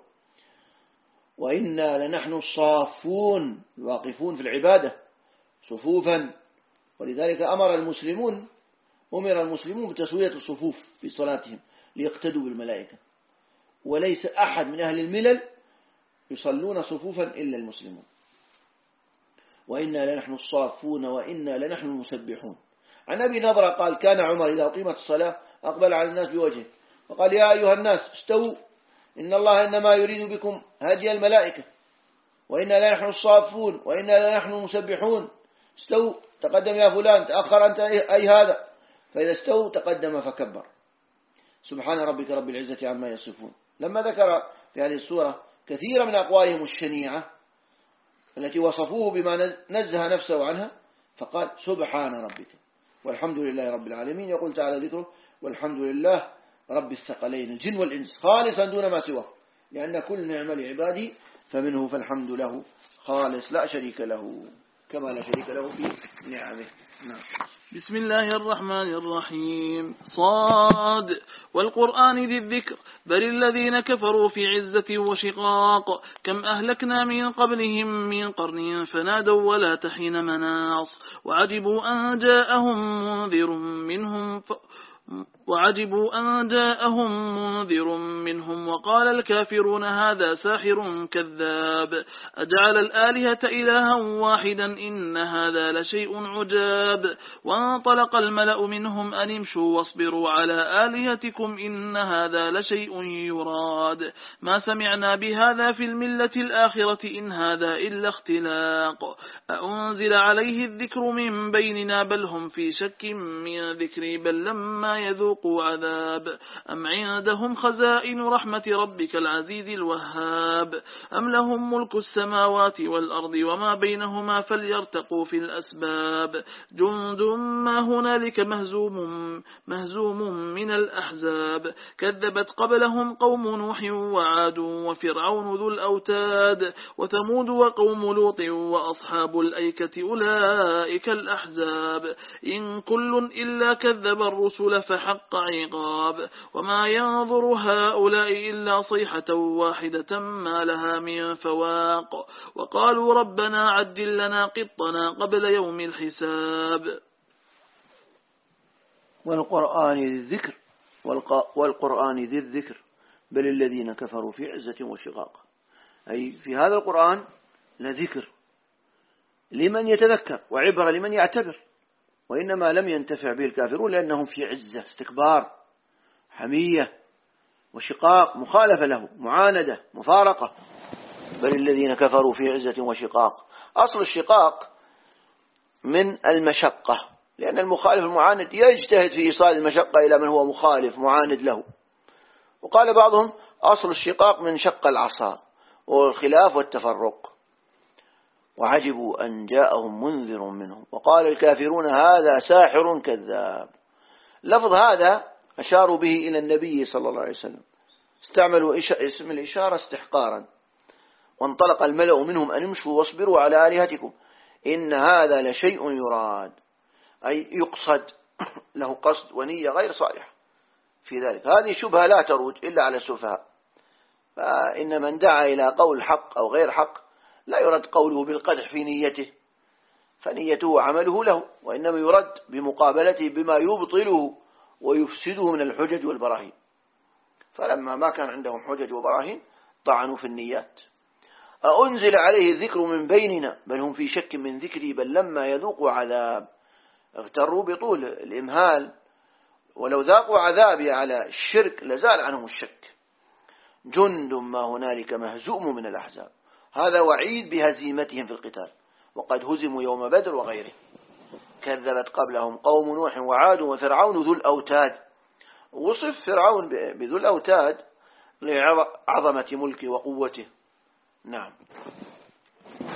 وإنا لنحن الصافون الواقفون في العبادة صفوفا. ولذلك أمر المسلمون بتسوية الصفوف في صلاتهم ليقتدوا بالملائكة، وليس أحد من أهل الملل يصلون صفوفا إلا المسلمون. وإنا لنحن الصافون وإنا لنحن المسبحون. عن أبي نضرة قال: كان عمر إذا أقيمت الصلاة أقبل على الناس بوجهه وقال: يا أيها الناس استووا، إن الله إنما يريد بكم هدي الملائكة، وإنا لنحن الصافون وإنا لنحن المسبحون. استووا، تقدم يا فلان، تأخر أنت أي هذا. فإذا استووا تقدم فكبر. سبحان ربك رب العزة عما يصفون. لما ذكر في هذه السورة كثير من أقوالهم الشنيعة التي وصفوه بما نزه نفسه عنها، فقال: سبحان ربك والحمد لله رب العالمين. يقول تعالى ذكره: والحمد لله رب الثقلين الجن والإنس خالصا دون ما سواه، لأن كل نعمة لعباده فمنه فالحمد له خالص لا شريك له، كما لا شريك له في نعمه. نعم. بسم الله الرحمن الرحيم. صاد والقرآن ذي الذكر بل الذين كفروا في عزة وشقاق كم أهلكنا من قبلهم من قرن فنادوا ولا تحين مناص وعجبوا أن جاءهم منذر منهم وقال الكافرون هذا ساحر كذاب أجعل الآلهة إلها واحدا إن هذا لشيء عجاب وانطلق الملأ منهم أن امشوا واصبروا على آلهتكم إن هذا لشيء يراد ما سمعنا بهذا في الملة الآخرة إن هذا إلا اختلاق أأنزل عليه الذكر من بيننا بل هم في شك من ذكري بل لما يذوقوا عذاب أم عندهم خزائن رحمة ربك العزيز الوهاب أم لهم ملك السماوات والأرض وما بينهما فليرتقوا في الأسباب جند ما هنالك مهزوم من الأحزاب كذبت قبلهم قوم نوح وعاد وفرعون ذو الأوتاد وثمود وقوم لوط وأصحاب الأيكة أولئك الأحزاب إن كل إلا كذب الرسل فحق عقاب وما ينظر هؤلاء إلا صيحة واحدة ما لها من فواق وقالوا ربنا عجل لنا قطنا قبل يوم الحساب. والقرآن ذي الذكر بل الذين كفروا في عزة وشقاق. أي في هذا القرآن لذكر لمن يتذكر وعبرة لمن يعتبر، وإنما لم ينتفع به الكافرون لأنهم في عزة، استكبار، حمية وشقاق، مخالفة له، معاندة، مفارقة. بل الذين كفروا في عزة وشقاق. أصل الشقاق من المشقة، لأن المخالف المعاند يجتهد في إيصال المشقة إلى من هو مخالف معاند له. وقال بعضهم أصل الشقاق من شق العصا والخلاف والتفرق. وعجبوا أن جاءهم منذر منهم وقال الكافرون هذا ساحر كذاب. لفظ هذا أشاروا به إلى النبي صلى الله عليه وسلم، استعملوا اسم الإشارة استحقارا. وانطلق الملأ منهم أن امشوا واصبروا على آلهتكم إن هذا لشيء يراد، أي يقصد، له قصد ونية غير صالحة في ذلك. هذه شبهة لا تروج إلا على السفهاء. فإن من دعا إلى قول حق أو غير حق لا يرد قوله بالقدح في نيته، فنيته عمله له، وإنما يرد بمقابلته بما يبطله ويفسده من الحجج والبراهين. فلما ما كان عندهم حجج وبراهين طعنوا في النيات. أأنزل عليه الذكر من بيننا بل هم في شك من ذكري بل لما يذوقوا عذاب. اغتروا بطول الإمهال، ولو ذاقوا عذابي على الشرك لزال عنهم الشك. جند ما هنالك مهزوم من الأحزاب. هذا وعيد بهزيمتهم في القتال، وقد هزموا يوم بدر وغيره. كذبت قبلهم قوم نوح وعاد وفرعون ذو الأوتاد. وصف فرعون بذو الأوتاد لعظمة ملكه وقوته. نعم.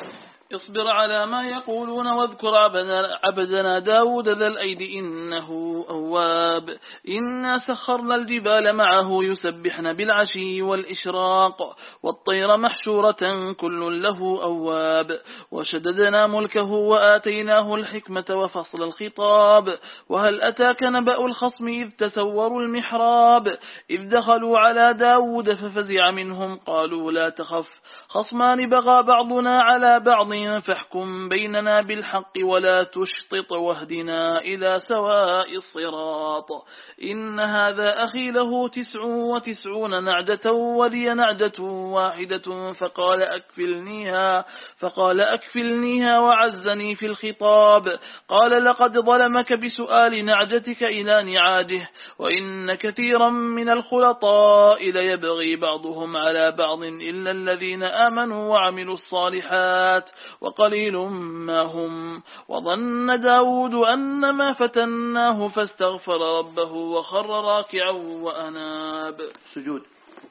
اصبر على ما يقولون واذكر عبدنا داود ذا الأيد إنه أواب إنا سخرنا الجبال معه يسبحن بالعشي والإشراق والطير محشورة كل له أواب وشددنا ملكه وآتيناه الحكمة وفصل الخطاب وهل أتاك نبأ الخصم إذ تسوروا المحراب إذ دخلوا على داود ففزع منهم قالوا لا تخف خصمان بغى بعضنا على بعض فاحكم بيننا بالحق ولا تشطط واهدنا إلى سواء الصراط إن هذا أخي له 99 نعجة ولي نعجة واحدة فقال أكفلنيها وعزني في الخطاب قال لقد ظلمك بسؤال نعجتك إلى نعاجه وإن كثيرا من الخلطاء ليبغي بعضهم على بعض إلا الذين آمنوا وعملوا الصالحات وقليل ما هم وظن داود أن ما فتناه فاستغفر ربه وخر راكعا وأناب. سجود.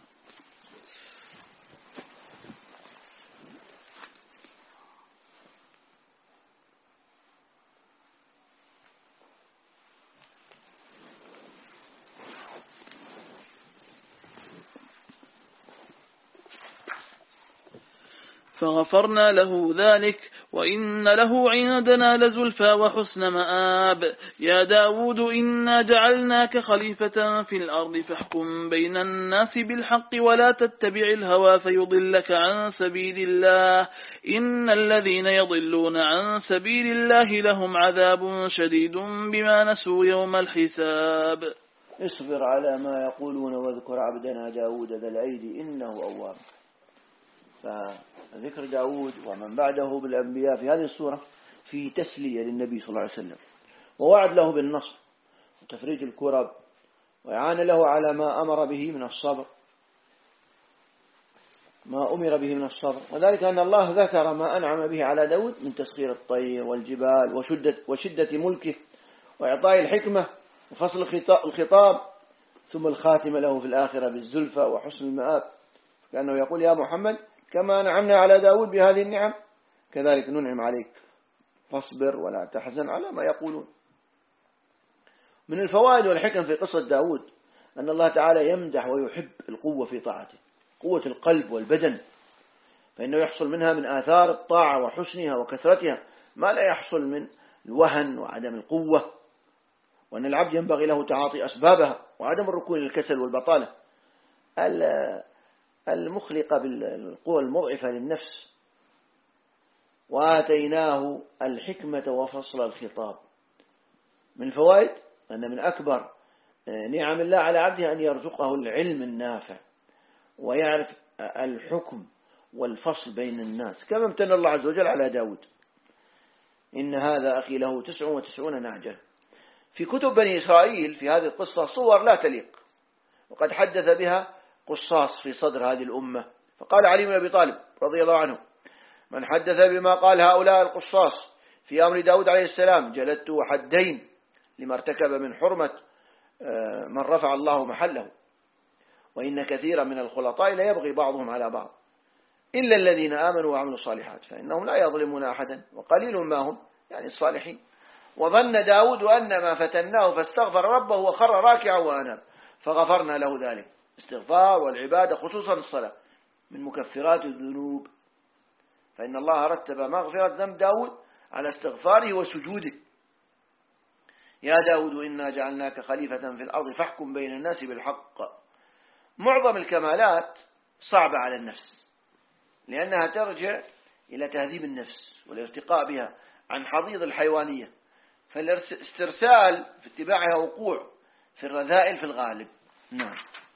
فغفرنا له ذلك وإن له عندنا لزلفى وحسن مآب يا داود إنا جعلناك خليفة في الأرض فاحكم بين الناس بالحق ولا تتبع الهوى فيضلك عن سبيل الله إن الذين يضلون عن سبيل الله لهم عذاب شديد بما نسوا يوم الحساب. اصبر على ما يقولون واذكر عبدنا داود ذا الأيد إنه أواب. فذكر داود ومن بعده بالأنبياء في هذه السورة في تسلية للنبي صلى الله عليه وسلم ووعد له بالنصر وتفريج الكرب وإعانة له على ما أمر به من الصبر وذلك أن الله ذكر ما أنعم به على داود من تسخير الطير والجبال وشدة ملكه وإعطاء الحكمة وفصل الخطاب ثم الخاتمة له في الآخرة بالزلفى وحسن المآب كأنه يقول يا محمد كما أنعمنا على داود بهذه النعم كذلك ننعم عليك فاصبر ولا تحزن على ما يقولون. من الفوائد والحكم في قصة داود أن الله تعالى يمدح ويحب القوة في طاعته قوة القلب والبدن فإنه يحصل منها من آثار الطاعة وحسنها وكثرتها ما لا يحصل من الوهن وعدم القوة وأن العبد ينبغي له تعاطي أسبابها وعدم الركون للكسل والبطالة المخلقة بالقوى المضعفة للنفس. وآتيناه الحكمة وفصل الخطاب. من الفوائد أن من أكبر نعم الله على عبده أن يرزقه العلم النافع ويعرف الحكم والفصل بين الناس كما امتن الله عز وجل على داود. إن هذا أخي له 99 نعجة. في كتب بني إسرائيل في هذه القصة صور لا تليق وقد حدث بها قصاص في صدر هذه الأمة فقال علي بن أبي طالب رضي الله عنه من حدث بما قال هؤلاء القصاص في أمر داود عليه السلام جلدته حدين لما ارتكب من حرمة من رفع الله محله وإن كثيرا من الخلطاء لا يبغي بعضهم على بعض إلا الذين آمنوا وعملوا الصالحات فإنهم لا يظلمون أحدا وقليل ما هم يعني الصالحين. وظن داود أن ما فتناه فاستغفر ربه وخر راكعا وأناب فغفرنا له ذلك. استغفار والعبادة خصوصا الصلاة من مكفرات الذنوب فإن الله رتب مغفرة ذنب داود على استغفاره وسجوده. يا داود إنا جعلناك خليفة في الأرض فاحكم بين الناس بالحق. معظم الكمالات صعبة على النفس لأنها ترجع إلى تهذيب النفس والارتقاء بها عن حضيض الحيوانية فالاسترسال في اتباعها وقوع في الرذائل في الغالب. نعم.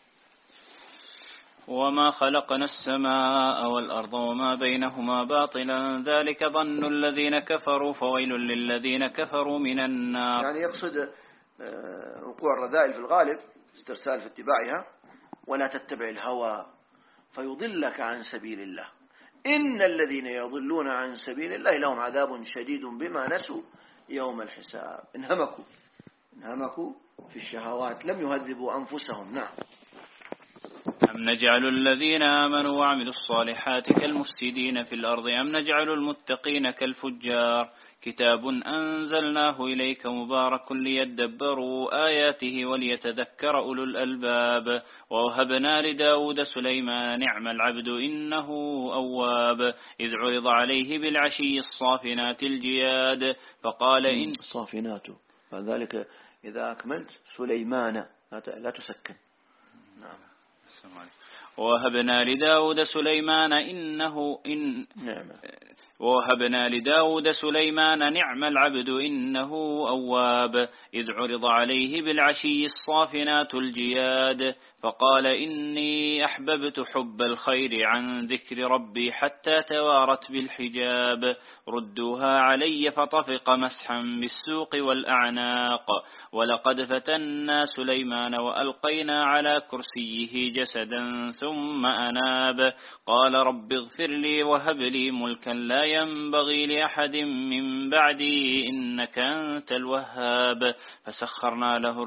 وما خلقنا السماء والأرض وما بينهما باطلا ذلك ظن الذين كفروا فويل للذين كفروا من النار. يعني يقصد وقوع الرذائل في الغالب استرسال في اتباعها ولا تتبع الهوى فيضلك عن سبيل الله إن الذين يضلون عن سبيل الله لهم عذاب شديد بما نسوا يوم الحساب. انهمكوا في الشهوات لم يهذبوا أنفسهم. نعم. أم نجعل الذين آمنوا وعملوا الصالحات كالمفسدين في الأرض أم نجعل المتقين كالفجار كتاب أنزلناه إليك مبارك ليدبروا آياته وليتذكر أولو الألباب ووهبنا لداود سليمان نعم العبد إنه أواب إذ عرض عليه بالعشي الصافنات الجياد فقال إن الصافنات فذلك إذا أكملت سليمان لا تسكن. نعم. ووهبنا لداود سليمان ووهبنا لداود سليمان نعم العبد إنه أواب إذ عرض عليه بالعشي الصافنات الجياد فقال إني أحببت حب الخير عن ذكر ربي حتى توارت بالحجاب ردوها علي فطفق مسحا بالسوق والأعناق ولقد فتنا سليمان وألقينا على كرسيه جسدا ثم أناب قال رب اغفر لي وهب لي ملكا لا ينبغي لأحد من بعدي إنك أنت الوهاب فسخرنا له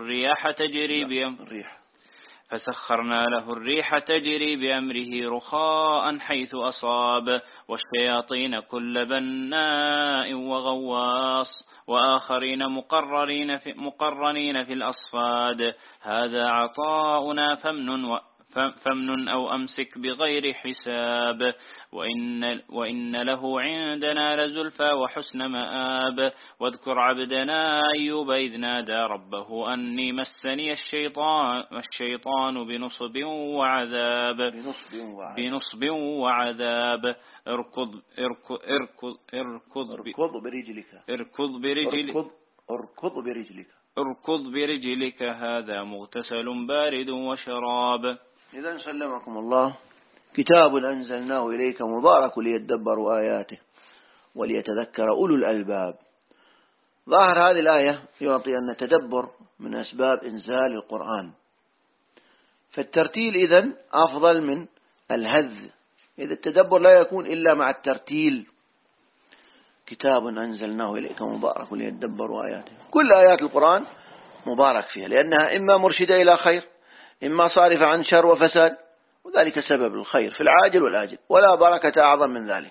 الريح تجري بأمره رخاء حيث أصاب والشياطين كل بناء وغواص وآخرين مقرنين في الأصفاد هذا عطاؤنا فمن أو أمسك بغير حساب وإن له عندنا لزلفى وحسن مآب واذكر عبدنا أيوب إذ نادى ربه أني مسني الشيطان بنصب وعذاب اركض برجلك هذا مغتسل بارد وشراب. إذن سلمكم الله كتاب أنزلناه إليك مبارك ليدبروا آياته وليتذكر أولو الألباب. ظاهر هذه الآية يعطي أن التدبر من أسباب إنزال القرآن، فالترتيل إذن أفضل من الهذ، إذا التدبر لا يكون إلا مع الترتيل. كتاب أنزلناه إليك مبارك ليدبروا آياته، كل آيات القرآن مبارك فيها لأنها إما مرشدة إلى خير إما صارفة عن شر وفساد، وذلك سبب الخير في العاجل والآجل، ولا بركة أعظم من ذلك.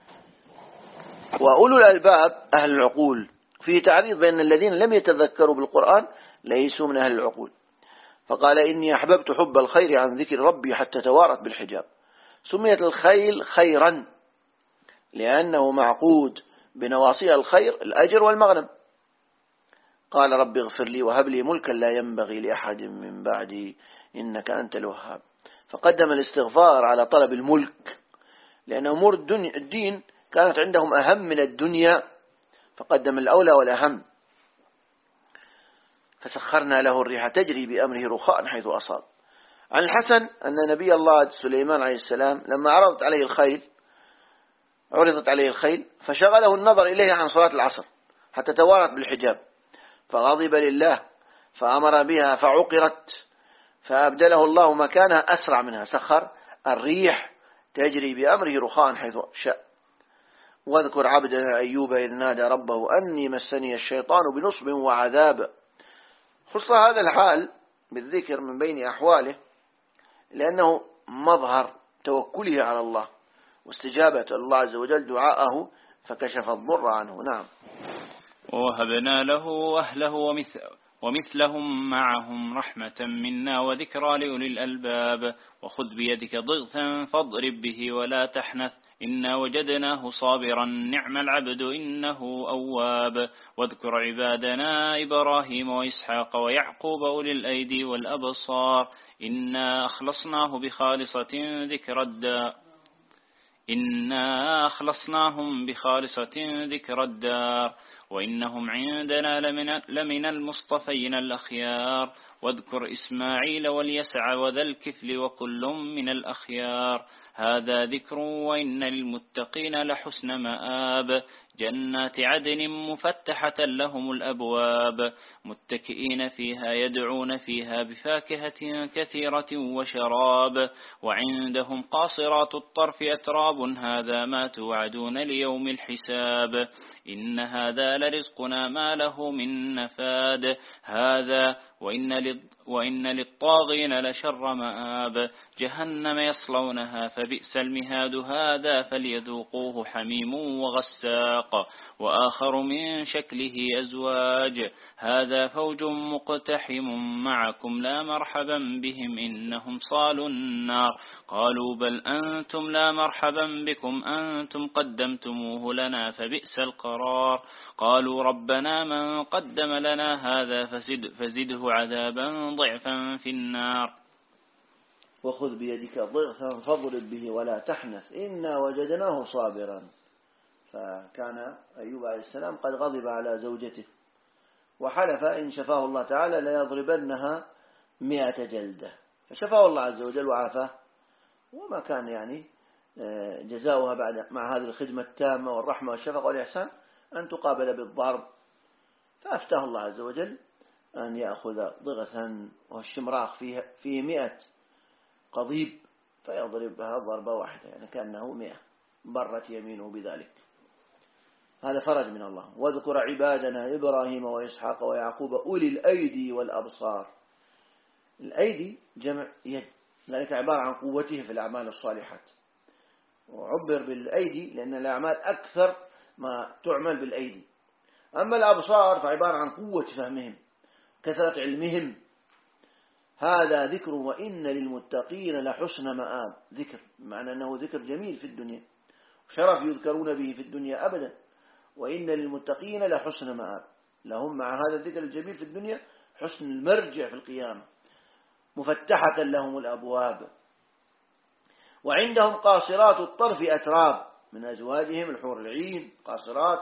وأولو الألباب أهل العقول، فيه تعريض بأن الذين لم يتذكروا بالقرآن ليسوا من أهل العقول، فقال إني أحببت حب الخير عن ذكر ربي حتى توارت بالحجاب. سميت الخيل خيرا لأنه معقود بنواصيها الخير الأجر والمغنم. قال رب اغفر لي وهب لي ملكا لا ينبغي لأحد من بعدي إنك أنت الوهاب، فقدم الاستغفار على طلب الملك لأن أمور الدين كانت عندهم أهم من الدنيا، فقدم الأولى والأهم. فسخرنا له الريح تجري بأمره رخاء حيث أصاب. عن الحسن أن نبي الله سليمان عليه السلام لما عرضت عليه الخيل فشغله النظر إليه عن صلاة العصر حتى توارت بالحجاب، فغضب لله فأمر بها فعقرت، فأبدله الله مكانها أسرع منها، سخر الريح تجري بأمره رخاء حيث شاء. واذكر عبدنا أيوب إذ نادى ربه أني مسني الشيطان بنصب وعذاب. خص هذا الحال بالذكر من بين أحواله لأنه مظهر توكله على الله واستجابة الله عز وجل دعاءه فكشف الضر عنه. نعم. ووهبنا له أهله ومثلهم معهم رحمة منا وذكرى لأولي الألباب وخذ بيدك ضغثا فاضرب به ولا تحنث إنا وجدناه صابرا نعم العبد إنه أواب واذكر عبادنا إبراهيم وإسحاق ويعقوب أولي الأيدي والأبصار إنا أخلصناهم بخالصة ذكر الدار وإنهم عندنا لمن المصطفين الأخيار واذكر إسماعيل واليسع وذا الكفل وكل من الأخيار هذا ذكر وإن للمتقين لحسن مآب جنات عدن مفتحة لهم الأبواب متكئين فيها يدعون فيها بفاكهة كثيرة وشراب وعندهم قاصرات الطرف أتراب هذا ما توعدون ليوم الحساب إن هذا لرزقنا ما له من نفاد هذا وإن للطاغين لشر مآب جهنم يصلونها فبئس المهاد هذا فليذوقوه حميم وغساق وآخر من شكله أزواج هذا فوج مقتحم معكم لا مرحبا بهم إنهم صالوا النار قالوا بل أنتم لا مرحبا بكم أنتم قدمتموه لنا فبئس القرار قالوا ربنا من قدم لنا هذا فزده عذابا ضعفا في النار وخذ بيدك ضغثا فاضرب به ولا تحنث إنا وجدناه صابرا. فكان أيوب عليه السلام قد غضب على زوجته وحلف إن شفاه الله تعالى ليضربنها 100 جلدة فشفاه الله عز وجل وعافاه وما كان يعني جزاؤها بعد مع هذه الخدمة التامة والرحمة والشفقة والإحسان أن تقابل بالضرب فأفتاه الله عز وجل أن يأخذ ضغثا والشمراخ فيه 100 قضيب فيضربها ضربة واحدة يعني كأنه 100 برت يمينه بذلك. هذا فرج من الله. واذكر عبادنا إبراهيم وإسحاق ويعقوب أولي الأيدي والأبصار. الأيدي جمع يد ذلك عبارة عن قوته في الأعمال الصالحات وعبر بالأيدي لأن الأعمال أكثر ما تعمل بالأيدي. أما الأبصار فعبارة عن قوة فهمهم كثرة علمهم. هذا ذكر وإن للمتقين لحسن مآب. ذكر معنى أنه ذكر جميل في الدنيا شرف يذكرون به في الدنيا أبدا. وإن للمتقين لحسن مآب لهم مع هذا الذكر الجميل في الدنيا حسن المرجع في القيامة مفتحة لهم الأبواب. وعندهم قاصرات الطرف أتراب من أزواجهم الحور العين قاصرات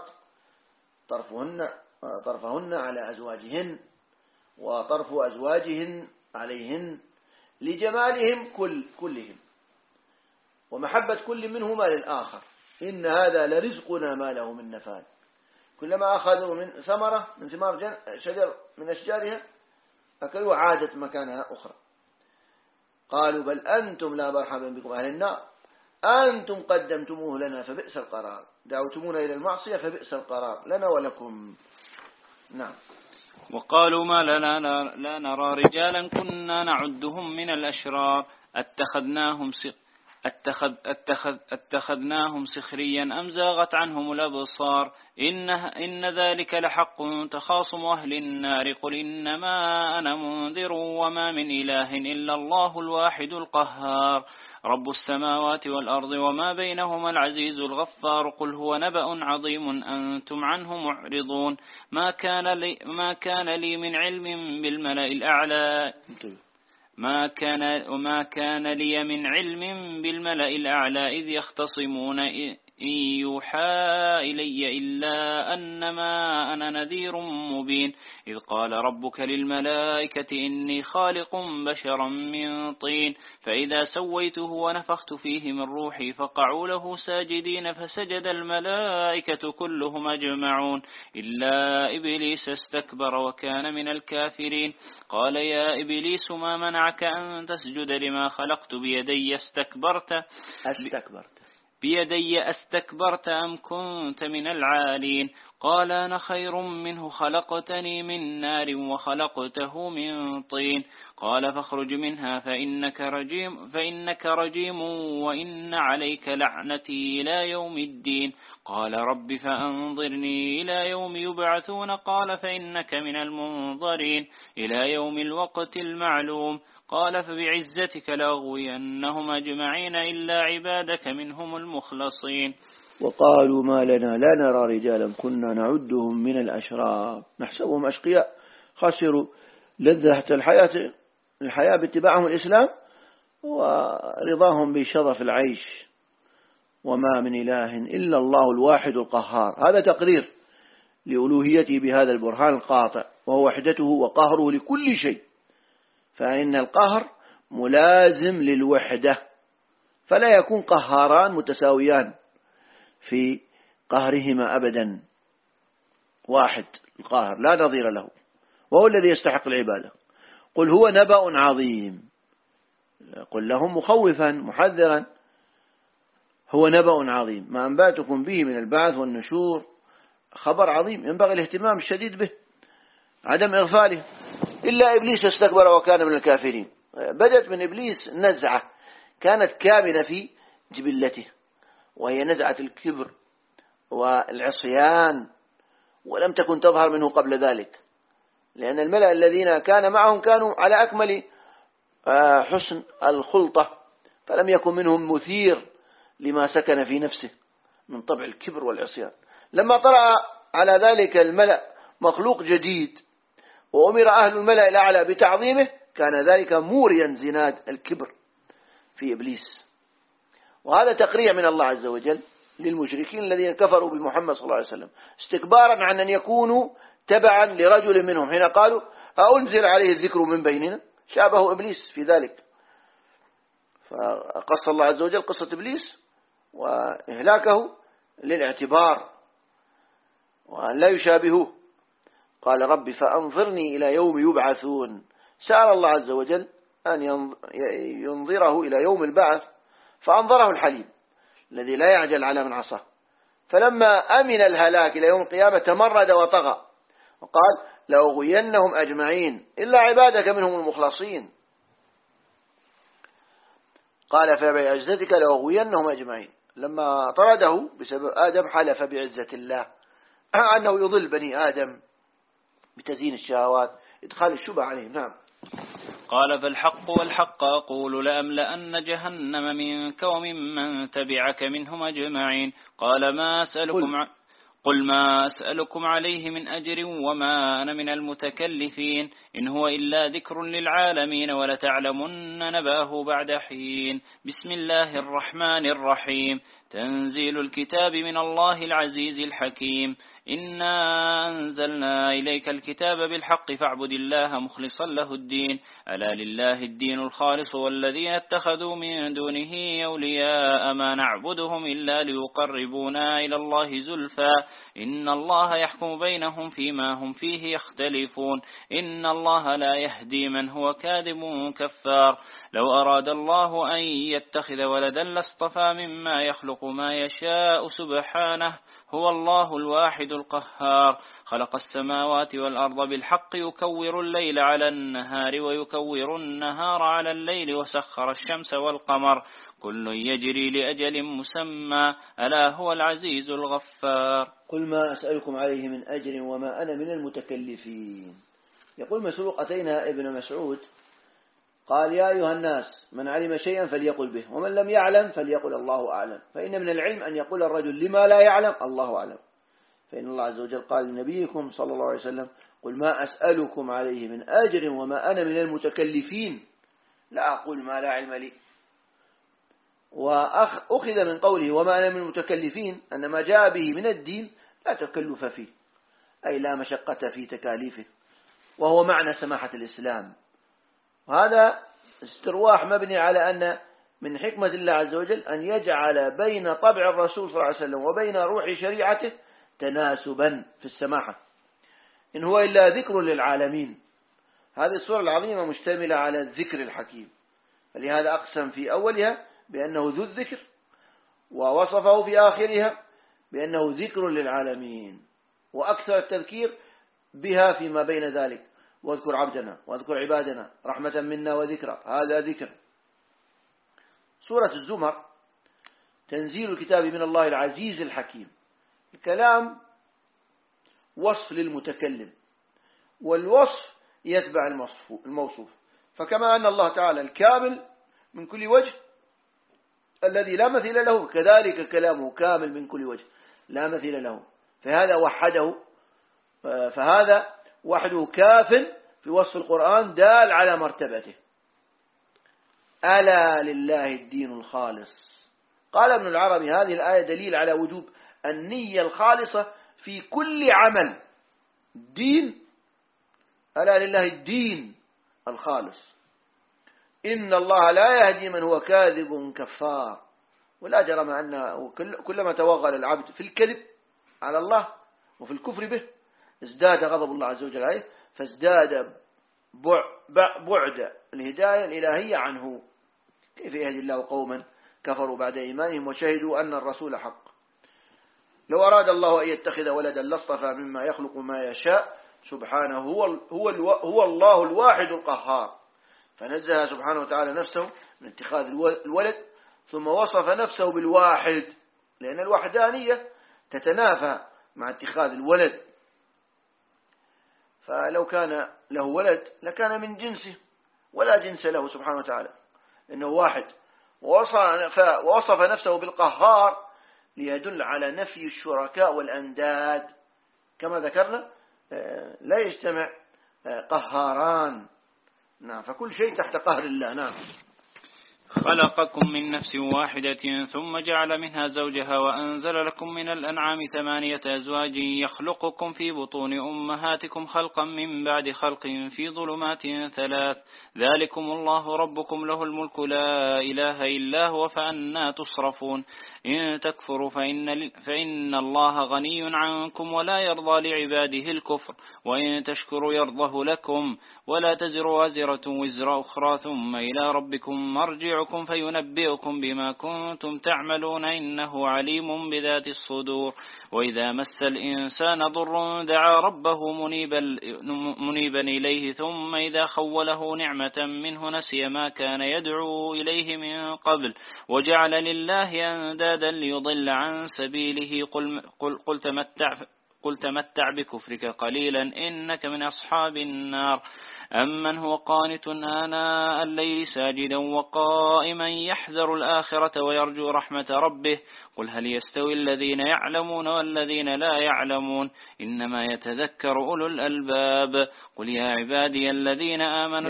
طرفهن على أزواجهن وطرف أزواجهن عليهن لجمالهم كلهم ومحبة كل منهما للآخر. إن هذا لرزقنا ما له من نفاد. كلما أخذوا من ثمرة من ثمار شجر من أشجارها أكلوا عادت مكانها أخرى. قالوا بل أنتم لا مرحبا بكم أهل النار أنتم قدمتموه لنا فبئس القرار. دعوتمونا إلى المعصية فبئس القرار لنا ولكم. نعم. وقالوا ما لنا لا نرى رجالا كنا نعدهم من الأشرار اتخذناهم سخريا أم زاغت عنهم الأبصار إن ذلك لحق تخاصم أهل النار قل إنما أنا منذر وما من إله إلا الله الواحد القهار رب السماوات والأرض وما بينهما العزيز الغفار قل هو نبأ عظيم أنتم عنه معرضون ما كان لي من علم بالملأ الأعلى وما كان لي من علم بالملأ الأعلى إذ يختصمون إن يوحى إلي إلا أنما أنا نذير مبين إذ قال ربك للملائكة إني خالق بشرا من طين فإذا سويته ونفخت فيه من روحي فقعوا له ساجدين فسجد الملائكة كلهم أجمعون إلا إبليس استكبر وكان من الكافرين قال يا إبليس ما منعك أن تسجد لما خلقت بيدي أستكبرت أم كنت من العالين قال أنا خير منه خلقتني من نار وخلقته من طين قال فاخرج منها فإنك رجيم وإن عليك لعنتي إلى يوم الدين قال رب فأنظرني إلى يوم يبعثون قال فإنك من المنظرين إلى يوم الوقت المعلوم قال فبعزتك لأغوينهم أجمعين إلا عبادك منهم المخلصين وقالوا ما لنا لا نرى رجالا كنا نعدهم من الأشرار نحسبهم أشقياء خسروا لذة الحياة باتباعهم الإسلام ورضاهم بشرف العيش وما من إله إلا الله الواحد القهار. هذا تقرير لألوهيته بهذا البرهان القاطع وهو وحدته وقهره لكل شيء فإن القهر ملازم للوحدة فلا يكون قهاران متساويان في قهرهما أبدا، واحد القاهر لا نظير له، وهو الذي يستحق العبادة. قل هو نبأ عظيم، قل لهم مخوفا محذرا، هو نبأ عظيم ما أنبأتكم به من البعث والنشور، خبر عظيم ينبغي الاهتمام الشديد به، عدم إغفاله. إلا إبليس استكبر وكان من الكافرين. بدت من إبليس نزعة كانت كامنة في جبلته، وهي نزعة الكبر والعصيان، ولم تكن تظهر منه قبل ذلك، لأن الملأ الذين كان معهم كانوا على أكمل حسن الخلطة، فلم يكن منهم مثير لما سكن في نفسه من طبع الكبر والعصيان. لما طرأ على ذلك الملأ مخلوق جديد وأمر أهل الملأ الأعلى بتعظيمه، كان ذلك موريا زناد الكبر في إبليس. وهذا تقريع من الله عز وجل للمشركين الذين كفروا بمحمد صلى الله عليه وسلم، استكبارا عن أن يكونوا تبعا لرجل منهم، حين قالوا أأنزل عليه الذكر من بيننا، شابه إبليس في ذلك. فقص الله عز وجل قصة إبليس وإهلاكه للاعتبار وأن لا يشابهوه. قال رب فأنظرني إلى يوم يبعثون، سأل الله عز وجل أن ينظره إلى يوم البعث، فأنظره الحليم الذي لا يعجل على من عصاه. فلما أمن الهلاك إلى يوم القيامة تمرد وطغى وقال لأغوينهم أجمعين إلا عبادك منهم المخلصين. قال فبعزتك لأغوينهم أجمعين. لما طرده بسبب آدم حلف بعزة الله أنه يضل بني آدم بتزيين الشهوات، إدخال الشبه عليهم. نعم. قال فالحق والحق أقول لأملأن جهنم منك وممن تبعك منهم أجمعين. قال قل ما أسألكم عليه من أجر وما أنا من المتكلفين، إن هو إلا ذكر للعالمين ولتعلمن نبأه بعد حين. بسم الله الرحمن الرحيم. تنزيل الكتاب من الله العزيز الحكيم. إنا أنزلنا إليك الكتاب بالحق فاعبد الله مخلصا له الدين، ألا لله الدين الخالص والذين اتخذوا من دونه أولياء ما نعبدهم إلا ليقربونا إلى الله زلفى إن الله يحكم بينهم فيما هم فيه يختلفون، إن الله لا يهدي من هو كاذب كفار. لو أراد الله أن يتخذ ولدا لاصطفى مما يخلق ما يشاء سبحانه، هو الله الواحد القهار. خلق السماوات والأرض بالحق يكور الليل على النهار ويكور النهار على الليل وسخر الشمس والقمر كل يجري لأجل مسمى ألا هو العزيز الغفار. قل ما أسألكم عليه من أجر وما أنا من المتكلفين. يقول مسروق أتينا ابن مسعود قال يا أيها الناس من علم شيئا فليقل به ومن لم يعلم فليقل الله أعلم، فإن من العلم أن يقول الرجل لما لا يعلم الله أعلم، فإن الله عز وجل قال لنبيكم صلى الله عليه وسلم قل ما أسألكم عليه من أجر وما أنا من المتكلفين، لا أقول ما لا علم لي. وأخذ من قوله وما أنا من المتكلفين أن ما جاء به من الدين لا تكلف فيه، أي لا مشقة في تكاليفه، وهو معنى سماحة الإسلام. وهذا استرواح مبني على أن من حكمة الله عز وجل أن يجعل بين طبع الرسول صلى الله عليه وسلم وبين روح شريعته تناسبا في السماحة. إن هو إلا ذكر للعالمين. هذه السورة العظيمة مشتملة على الذكر الحكيم، فلهذا أقسم في أولها بأنه ذو الذكر، ووصفه في آخرها بأنه ذكر للعالمين، وأكثر التذكير بها فيما بين ذلك، واذكر عبدنا واذكر عبادنا رحمة منا وذكرى، هذا ذكر. سورة الزمر تنزيل الكتاب من الله العزيز الحكيم. الكلام وصف للمتكلم، والوصف يتبع الموصوف، فكما أن الله تعالى الكامل من كل وجه الذي لا مثيل له، كذلك كلامه كامل من كل وجه لا مثيل له، فهذا وحده، فهذا وحده كاف في وصف القرآن دال على مرتبته. ألا لله الدين الخالص. قال ابن العربي هذه الآية دليل على وجوب النية الخالصة في كل عمل. الدين ألا لله الدين الخالص. إن الله لا يهدي من هو كاذب كفار. ولا جرم أنه كلما توغل العبد في الكذب على الله وفي الكفر به ازداد غضب الله عز وجل عليه، فازداد بعد الهداية الإلهية عنه. كيف يهدي الله قوما كفروا بعد إيمانهم وشهدوا أن الرسول حق؟ لو أراد الله أن يتخذ ولدا لاصطفى مما يخلق ما يشاء سبحانه، هو الله الواحد القهار، فنزه سبحانه وتعالى نفسه من اتخاذ الولد، ثم وصف نفسه بالواحد، لأن الوحدانية تتنافى مع اتخاذ الولد. فلو كان له ولد لكان من جنسه، ولا جنس له سبحانه وتعالى، إنه واحد. ووصف نفسه بالقهار ليدل على نفي الشركاء والأنداد، كما ذكرنا لا يجتمع قهاران. نعم، فكل شيء تحت قهر الله. نعم. خلقكم من نفس واحدة ثم جعل منها زوجها وأنزل لكم من الأنعام 8 أزواج يخلقكم في بطون أمهاتكم خلقا من بعد خلق في ظلمات 3 ذلكم الله ربكم له الملك لا إله إلا هو فأنى تصرفون إن تكفروا فإن الله غني عنكم ولا يرضى لعباده الكفر وإن تشكروا يرضه لكم ولا تزر وازرة وزر أخرى ثم إلى ربكم مرجعكم فينبئكم بما كنتم تعملون إنه عليم بذات الصدور وإذا مس الإنسان ضر دعا ربه منيبا إليه ثم إذا خوله نعمة منه نسي ما كان يدعو إليه من قبل وجعل لله أندادا ليضل عن سبيله قل تمتع بكفرك قليلا إنك من أصحاب النار أمن هو قانت آناء الليل ساجدا وقائما يحذر الآخرة ويرجو رحمة ربه قل هل يستوي الذين يعلمون والذين لا يعلمون إنما يتذكر أولو الألباب قل يا عبادي الذين آمنوا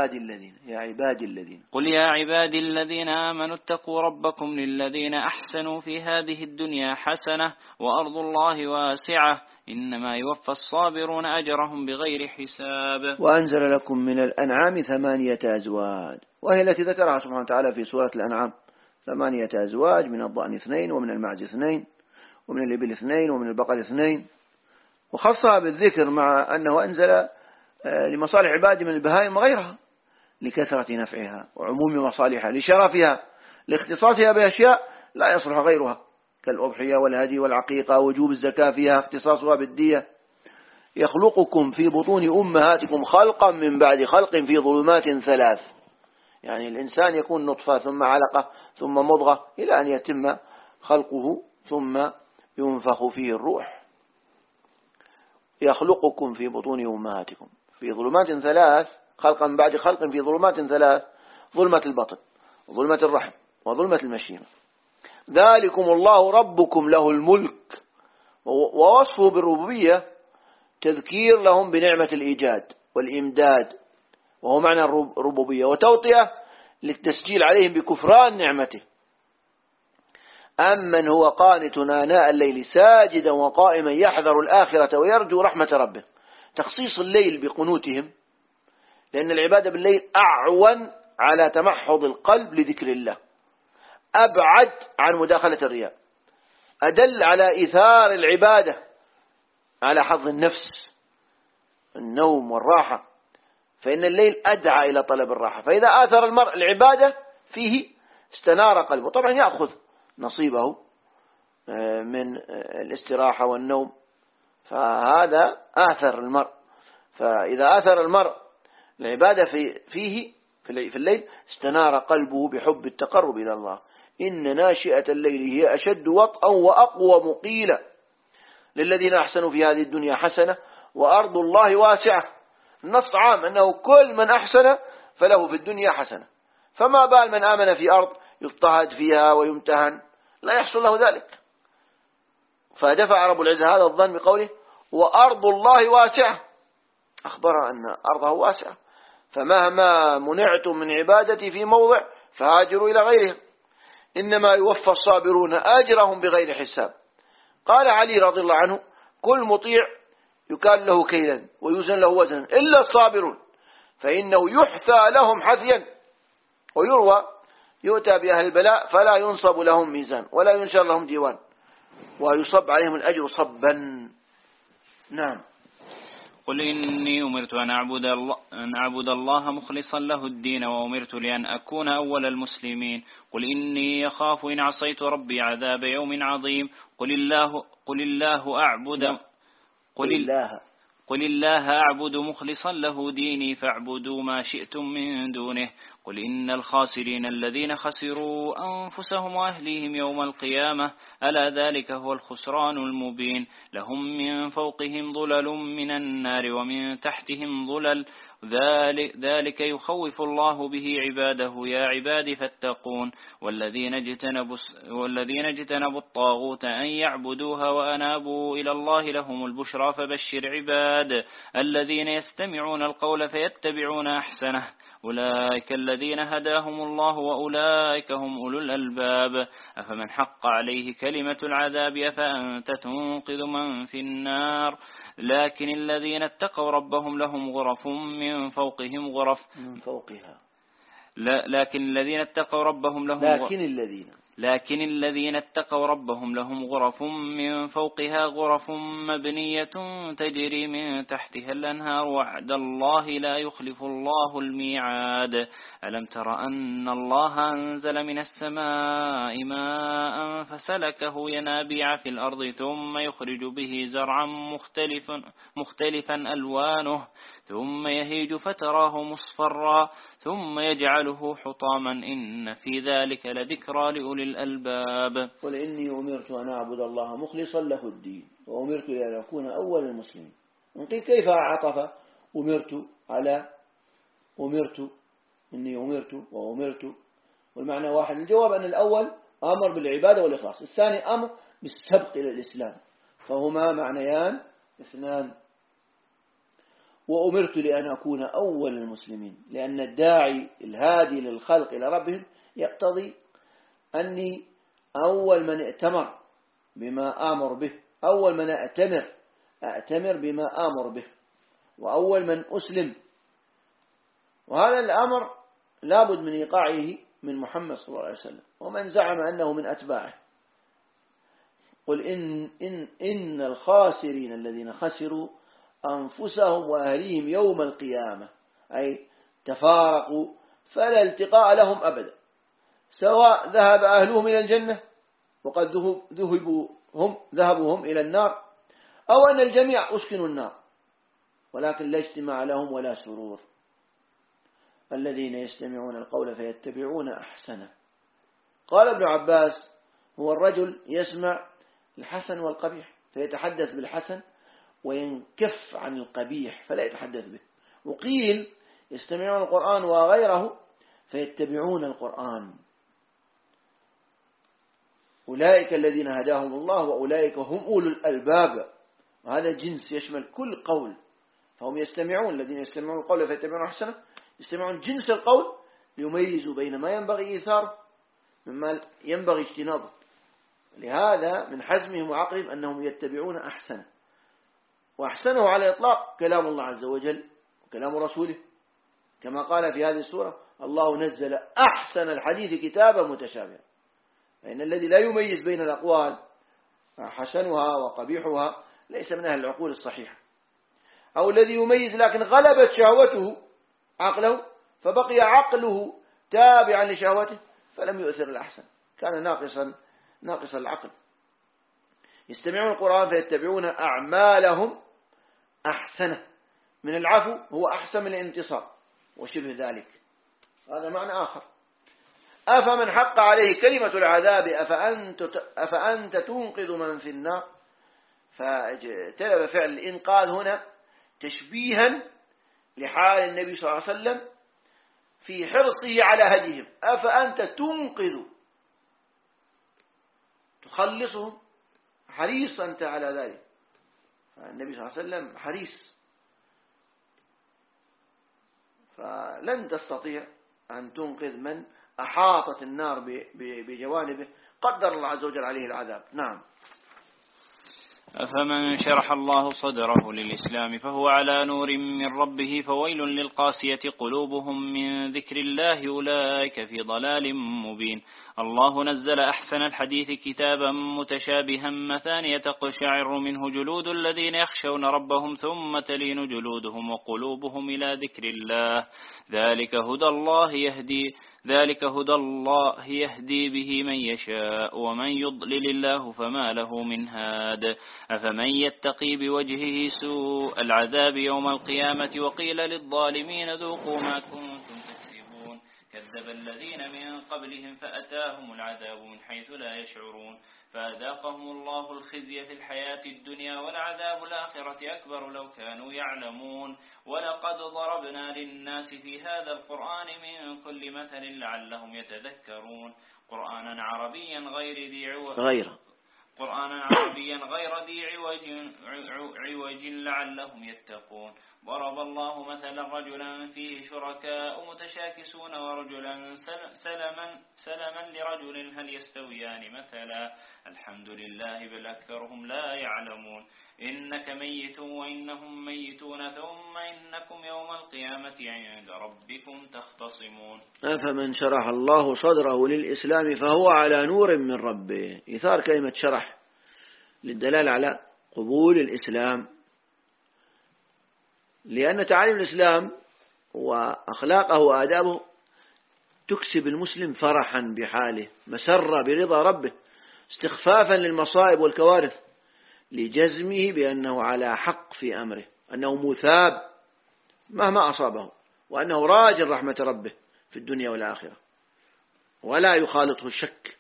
قل يا عبادي الذين آمنوا اتقوا ربكم للذين أحسنوا في هذه الدنيا حسنة وأرض الله واسعة إنما يوفى الصابرون أجرهم بغير حساب. وأنزل لكم من الأنعام 8 أزواج، وهي التي ذكرها سبحانه وتعالى في سورة الأنعام 8 أزواج، من الضأن 2 ومن المعز 2 ومن الإبل 2 ومن البقر 2، وخصها بالذكر مع أنه أنزل لمصالح عباده من البهائم وغيرها لكثرة نفعها وعموم مصالحها لشرفها لاختصاصها بأشياء لا يصلح غيرها كالأضحية والهدي والعقيقة وجوب الزكاة فيها اختصاصها بالدية. يخلقكم في بطون أمهاتكم خلقا من بعد خلق في ظلمات 3، يعني الإنسان يكون نطفة ثم علقة ثم مضغة إلى أن يتم خلقه ثم ينفخ فيه الروح. يخلقكم في بطون أمهاتكم في ظلمات 3 خلقا من بعد خلق في ظلمات 3، ظلمة البطن وظلمة الرحم وظلمة المشيمة. ذلكم الله ربكم له الملك، ووصفه بالربوبية تذكير لهم بنعمة الإيجاد والإمداد وهو معنى الربوبية، وتوطئة للتسجيل عليهم بكفران نعمته. أمن هو قانت آناء الليل ساجدا وقائما يحذر الآخرة ويرجو رحمة ربه، تخصيص الليل بقنوتهم، لأن العبادة بالليل أعون على تمحض القلب لذكر الله، أبعد عن مداخلة الرياء، أدل على إيثار العبادة على حظ النفس النوم والراحة، فإن الليل أدعى إلى طلب الراحة، فإذا آثر المرء العبادة فيه استنار قلبه، طبعا يأخذ نصيبه من الاستراحة والنوم، فهذا آثر المرء. فإذا آثر المرء العبادة في الليل استنار قلبه بحب التقرب إلى الله. إن ناشئة الليل هي أشد وطئا وأقوى مقيلا للذين أحسنوا في هذه الدنيا حسنة وأرض الله واسعة. النص عام أنه كل من أحسن فله في الدنيا حسنة، فما بال من آمن في أرض يضطهد فيها ويمتهن لا يحصل له ذلك. فدفع رب العزة هذا الظن بقوله وأرض الله واسعة، أخبر أن أرضه واسعة، فمهما منعتم من عبادتي في موضع فهاجروا إلى غيرهم إنما يوفى الصابرون أجرهم بغير حساب. قال علي رضي الله عنه كل مطيع يكال له كيلا ويوزن له وزنا إلا الصابرون فإنه يحثى لهم حثيا، ويروى يؤتى بأهل البلاء فلا ينصب لهم ميزان ولا ينشر لهم ديوان ويصب عليهم الأجر صبا. نعم. قل إني أمرت أن أعبد الله مخلصا له الدين وأمرت لأن أكون أول المسلمين. قل إني أخاف إن عصيت ربي عذاب يوم عظيم. قل الله أعبد مخلصا له ديني فاعبدوا ما شئتم من دونه. قل إن الخاسرين الذين خسروا أنفسهم وأهليهم يوم القيامة ألا ذلك هو الخسران المبين. لهم من فوقهم ظلل من النار ومن تحتهم ظلل ذلك يخوف الله به عباده يا عباد فاتقون. والذين اجتنبوا الطاغوت أن يعبدوها وأنابوا إلى الله لهم البشرى فبشر عباد الذين يستمعون القول فيتبعون أحسنه أولئك الذين هداهم الله وأولئك هم أولو الألباب. أفمن حق عليه كلمة العذاب أفأنت تنقذ من في النار. لكن الذين اتقوا ربهم لهم غرف من فوقهم غرف من فوقها. لكن الذين اتقوا ربهم لهم غرف من فوقها غرف مبنية تجري من تحتها الأنهار وعد الله لا يخلف الله الميعاد. ألم تر أن الله أنزل من السماء ماء فسلكه ينابيع في الأرض ثم يخرج به زرعا مختلفا ألوانه ثم يهيج فتراه مصفرا ثم يجعله حطاما إن في ذلك لذكرى لأولي الألباب. قل إني أمرت أن أعبد الله مخلصا له الدين وأمرت لأن أكون أول المسلمين. نقول كيف عطف أمرت على أمرت؟ إني أمرت وأمرت والمعنى واحد. الجواب أن الأول أمر بالعبادة والإخلاص، الثاني أمر بالسبق إلى الإسلام، فهما معنيان اثنان. وأمرت لأن أكون أول المسلمين، لأن الداعي الهادي للخلق إلى ربهم يقتضي أني أول من ائتمر بما آمر به، أول من أأتمر بما آمر به، وأول من أسلم. وهذا الأمر لابد من إيقاعه من محمد صلى الله عليه وسلم ومن زعم أنه من أتباعه. قل إن الخاسرين الذين خسروا أنفسهم وأهليهم يوم القيامة، أي تفارقوا فلا التقاء لهم أبدا، سواء ذهب أهلهم إلى الجنة وقد ذهبوا هم إلى النار، أو أن الجميع أسكنوا النار ولكن لا اجتماع لهم ولا سرور. الذين يستمعون القول فيتبعون أحسنه. قال ابن عباس هو الرجل يسمع الحسن والقبيح فيتحدث بالحسن وينكف عن القبيح فلا يتحدث به. وقيل يستمعون القرآن وغيره فيتبعون القرآن. أولئك الذين هداهم الله وأولئك هم أولو الألباب. وهذا جنس يشمل كل قول، فهم يستمعون، الذين يستمعون القول فيتبعون أحسنه، يستمعون جنس القول ليميزوا بين ما ينبغي إيثاره مما ينبغي اجتنابه. لهذا من حزمهم وعقلهم أنهم يتبعون أحسنه، وأحسنه على إطلاق كلام الله عز وجل وكلام رسوله، كما قال في هذه السورة: الله نزل أحسن الحديث كتابا متشابها. فإن الذي لا يميز بين الأقوال حسنها وقبيحها ليس من أهل العقول الصحيحة، أو الذي يميز لكن غلبت شهوته عقله فبقي عقله تابعا لشهوته فلم يؤثر الأحسن، كان ناقص العقل. يستمعون القرآن فيتبعون أعمالهم أحسنه. من العفو هو أحسن من الانتصار وشبه ذلك، هذا معنى آخر. أفمن حق عليه كلمة العذاب أفأنت تنقذ من في النار. فتلب فعل الإنقاذ هنا تشبيها لحال النبي صلى الله عليه وسلم في حرصه على هديهم. أفأنت تنقذ، تخلصهم، حريص أنت على ذلك. النبي صلى الله عليه وسلم حريص، فلن تستطيع أن تنقذ من أحاطت النار بجوانبه قدر الله عز وجل عليه العذاب. نعم. أفمن شرح الله صدره للإسلام فهو على نور من ربه فويل للقاسية قلوبهم من ذكر الله أولئك في ضلال مبين. الله نزل أحسن الحديث كتابا متشابها مثانية تقشعر منه جلود الذين يخشون ربهم ثم تلين جلودهم وقلوبهم إلى ذكر الله ذلك هدى الله يهدي به من يشاء ومن يضلل الله فما له من هاد. أفمن يتقي بوجهه سوء العذاب يوم القيامة وقيل للظالمين ذوقوا ما كنتم تكسبون كذب الذين من قبلهم فأتاهم العذاب من حيث لا يشعرون فأذاقهم الله الخزي في الحياة الدنيا ولعذاب الآخرة أكبر لو كانوا يعلمون. ولقد ضربنا للناس في هذا القرآن من كل مثل لعلهم يتذكرون قرآنا عربيا غير ذي عوج لعلهم يتقون. ضرب الله مثلا رجلا فيه شركاء متشاكسون ورجلا سلما لرجل هل يستويان مثلا الحمد لله بل أكثرهم لا يعلمون. إنك ميت وإنهم ميتون ثم إنكم يوم القيامة عند ربكم تختصمون. أفمن شرح الله صدره للإسلام فهو على نور من ربه. إثار كلمة شرح للدلالة على قبول الإسلام، لأن تعاليم الإسلام وأخلاقه وآدابه تكسب المسلم فرحا بحاله مسرة برضا ربه استخفافا للمصائب والكوارث لجزمه بأنه على حق في أمره، أنه مثاب مهما أصابه، وأنه راجل رحمة ربه في الدنيا والآخرة ولا يخالطه الشك.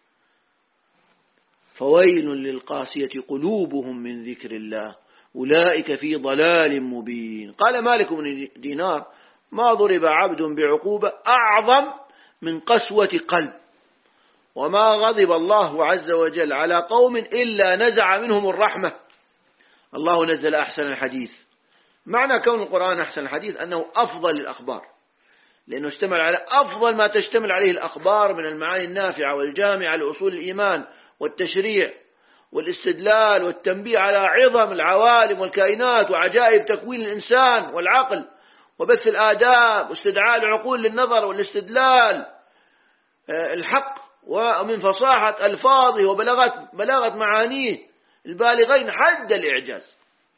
فويل للقاسية قلوبهم من ذكر الله أولئك في ضلال مبين. قال مالك بن دينار ما ضرب عبد بعقوبة أعظم من قسوة قلب وما غضب الله عز وجل على قوم إلا نزع منهم الرحمة. الله نزل أحسن الحديث. معنى كون القرآن أحسن الحديث أنه أفضل الأخبار، لأنه اشتمل على أفضل ما تشتمل عليه الأخبار من المعاني النافعة والجامعة لأصول الإيمان والتشريع والاستدلال والتنبيه على عظم العوالم والكائنات وعجائب تكوين الإنسان والعقل وبث الآداب واستدعاء العقول للنظر والاستدلال الحق، ومن فصاحة ألفاظه وبلاغة معانيه البالغين حد الإعجاز.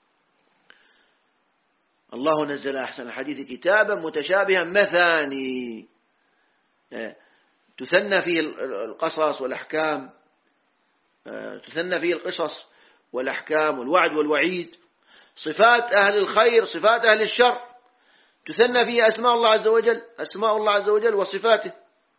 الله نزل أحسن الحديث كتابا متشابها مثاني تثنى فيه القصص والأحكام، تثنى فيه القصص والأحكام والوعد والوعيد، صفات أهل الخير صفات أهل الشر، تثنى فيه أسماء الله عز وجل وصفاته،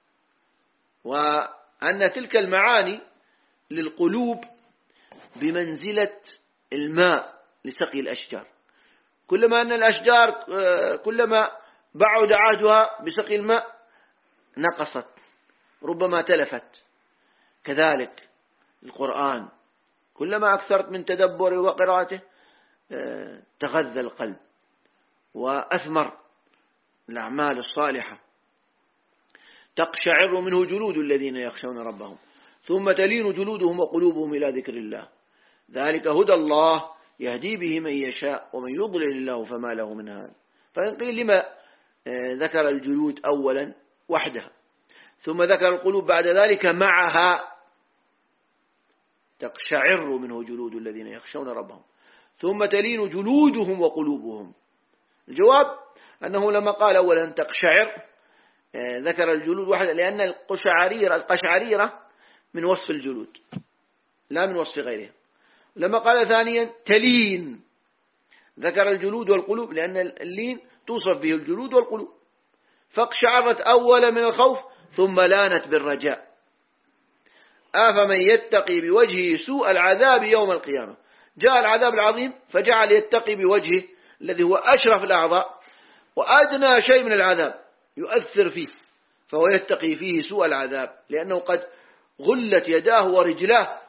وأن تلك المعاني للقلوب بمنزلة الماء لسقي الأشجار. كلما أن الأشجار كلما بعد عهدها بسقي الماء نقصت ربما تلفت، كذلك القرآن كلما أكثرت من تدبره وقراءته تغذى القلب وأثمر الأعمال الصالحة. تقشعر منه جلود الذين يخشون ربهم ثم تلين جلودهم وقلوبهم إلى ذكر الله ذلك هدى الله يهدي به من يشاء ومن يضلل الله فما له من هاد. فقيل لما ذكر الجلود أولا وحدها ثم ذكر القلوب بعد ذلك معها؟ تقشعر منه جلود الذين يخشون ربهم ثم تلين جلودهم وقلوبهم. الجواب أنه لما قال أولا تقشعر ذكر الجلود وحده لأن القشعريرة من وصف الجلود لا من وصف غيرها. لما قال ثانيا تلين ذكر الجلود والقلوب لأن اللين توصف به الجلود والقلوب، فاقشعرت أولا من الخوف ثم لانت بالرجاء. أفمن يتقي بوجهه سوء العذاب يوم القيامة، جاء العذاب العظيم فجعل يتقي بوجهه الذي هو أشرف الأعضاء وأدنى شيء من العذاب يؤثر فيه، فهو يتقي فيه سوء العذاب لأنه قد غلت يداه ورجلاه.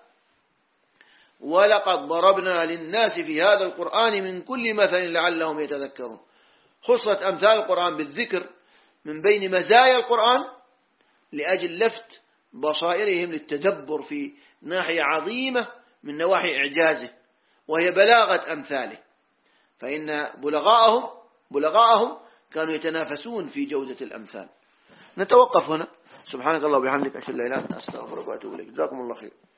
ولقد ضربنا للناس في هذا القرآن من كل مثل لعلهم يتذكرون. خصت أمثال القرآن بالذكر من بين مزايا القرآن لأجل لفت بصائرهم للتدبر في ناحية عظيمة من نواحي إعجازه وهي بلاغة أمثاله، فإن بلغاءهم كانوا يتنافسون في جودة الأمثال. نتوقف هنا. سبحانك الله وبحمدك، أشهد أن لا إله إلا أنت، أستغفرك وأتوب إليك. جزاكم الله خير.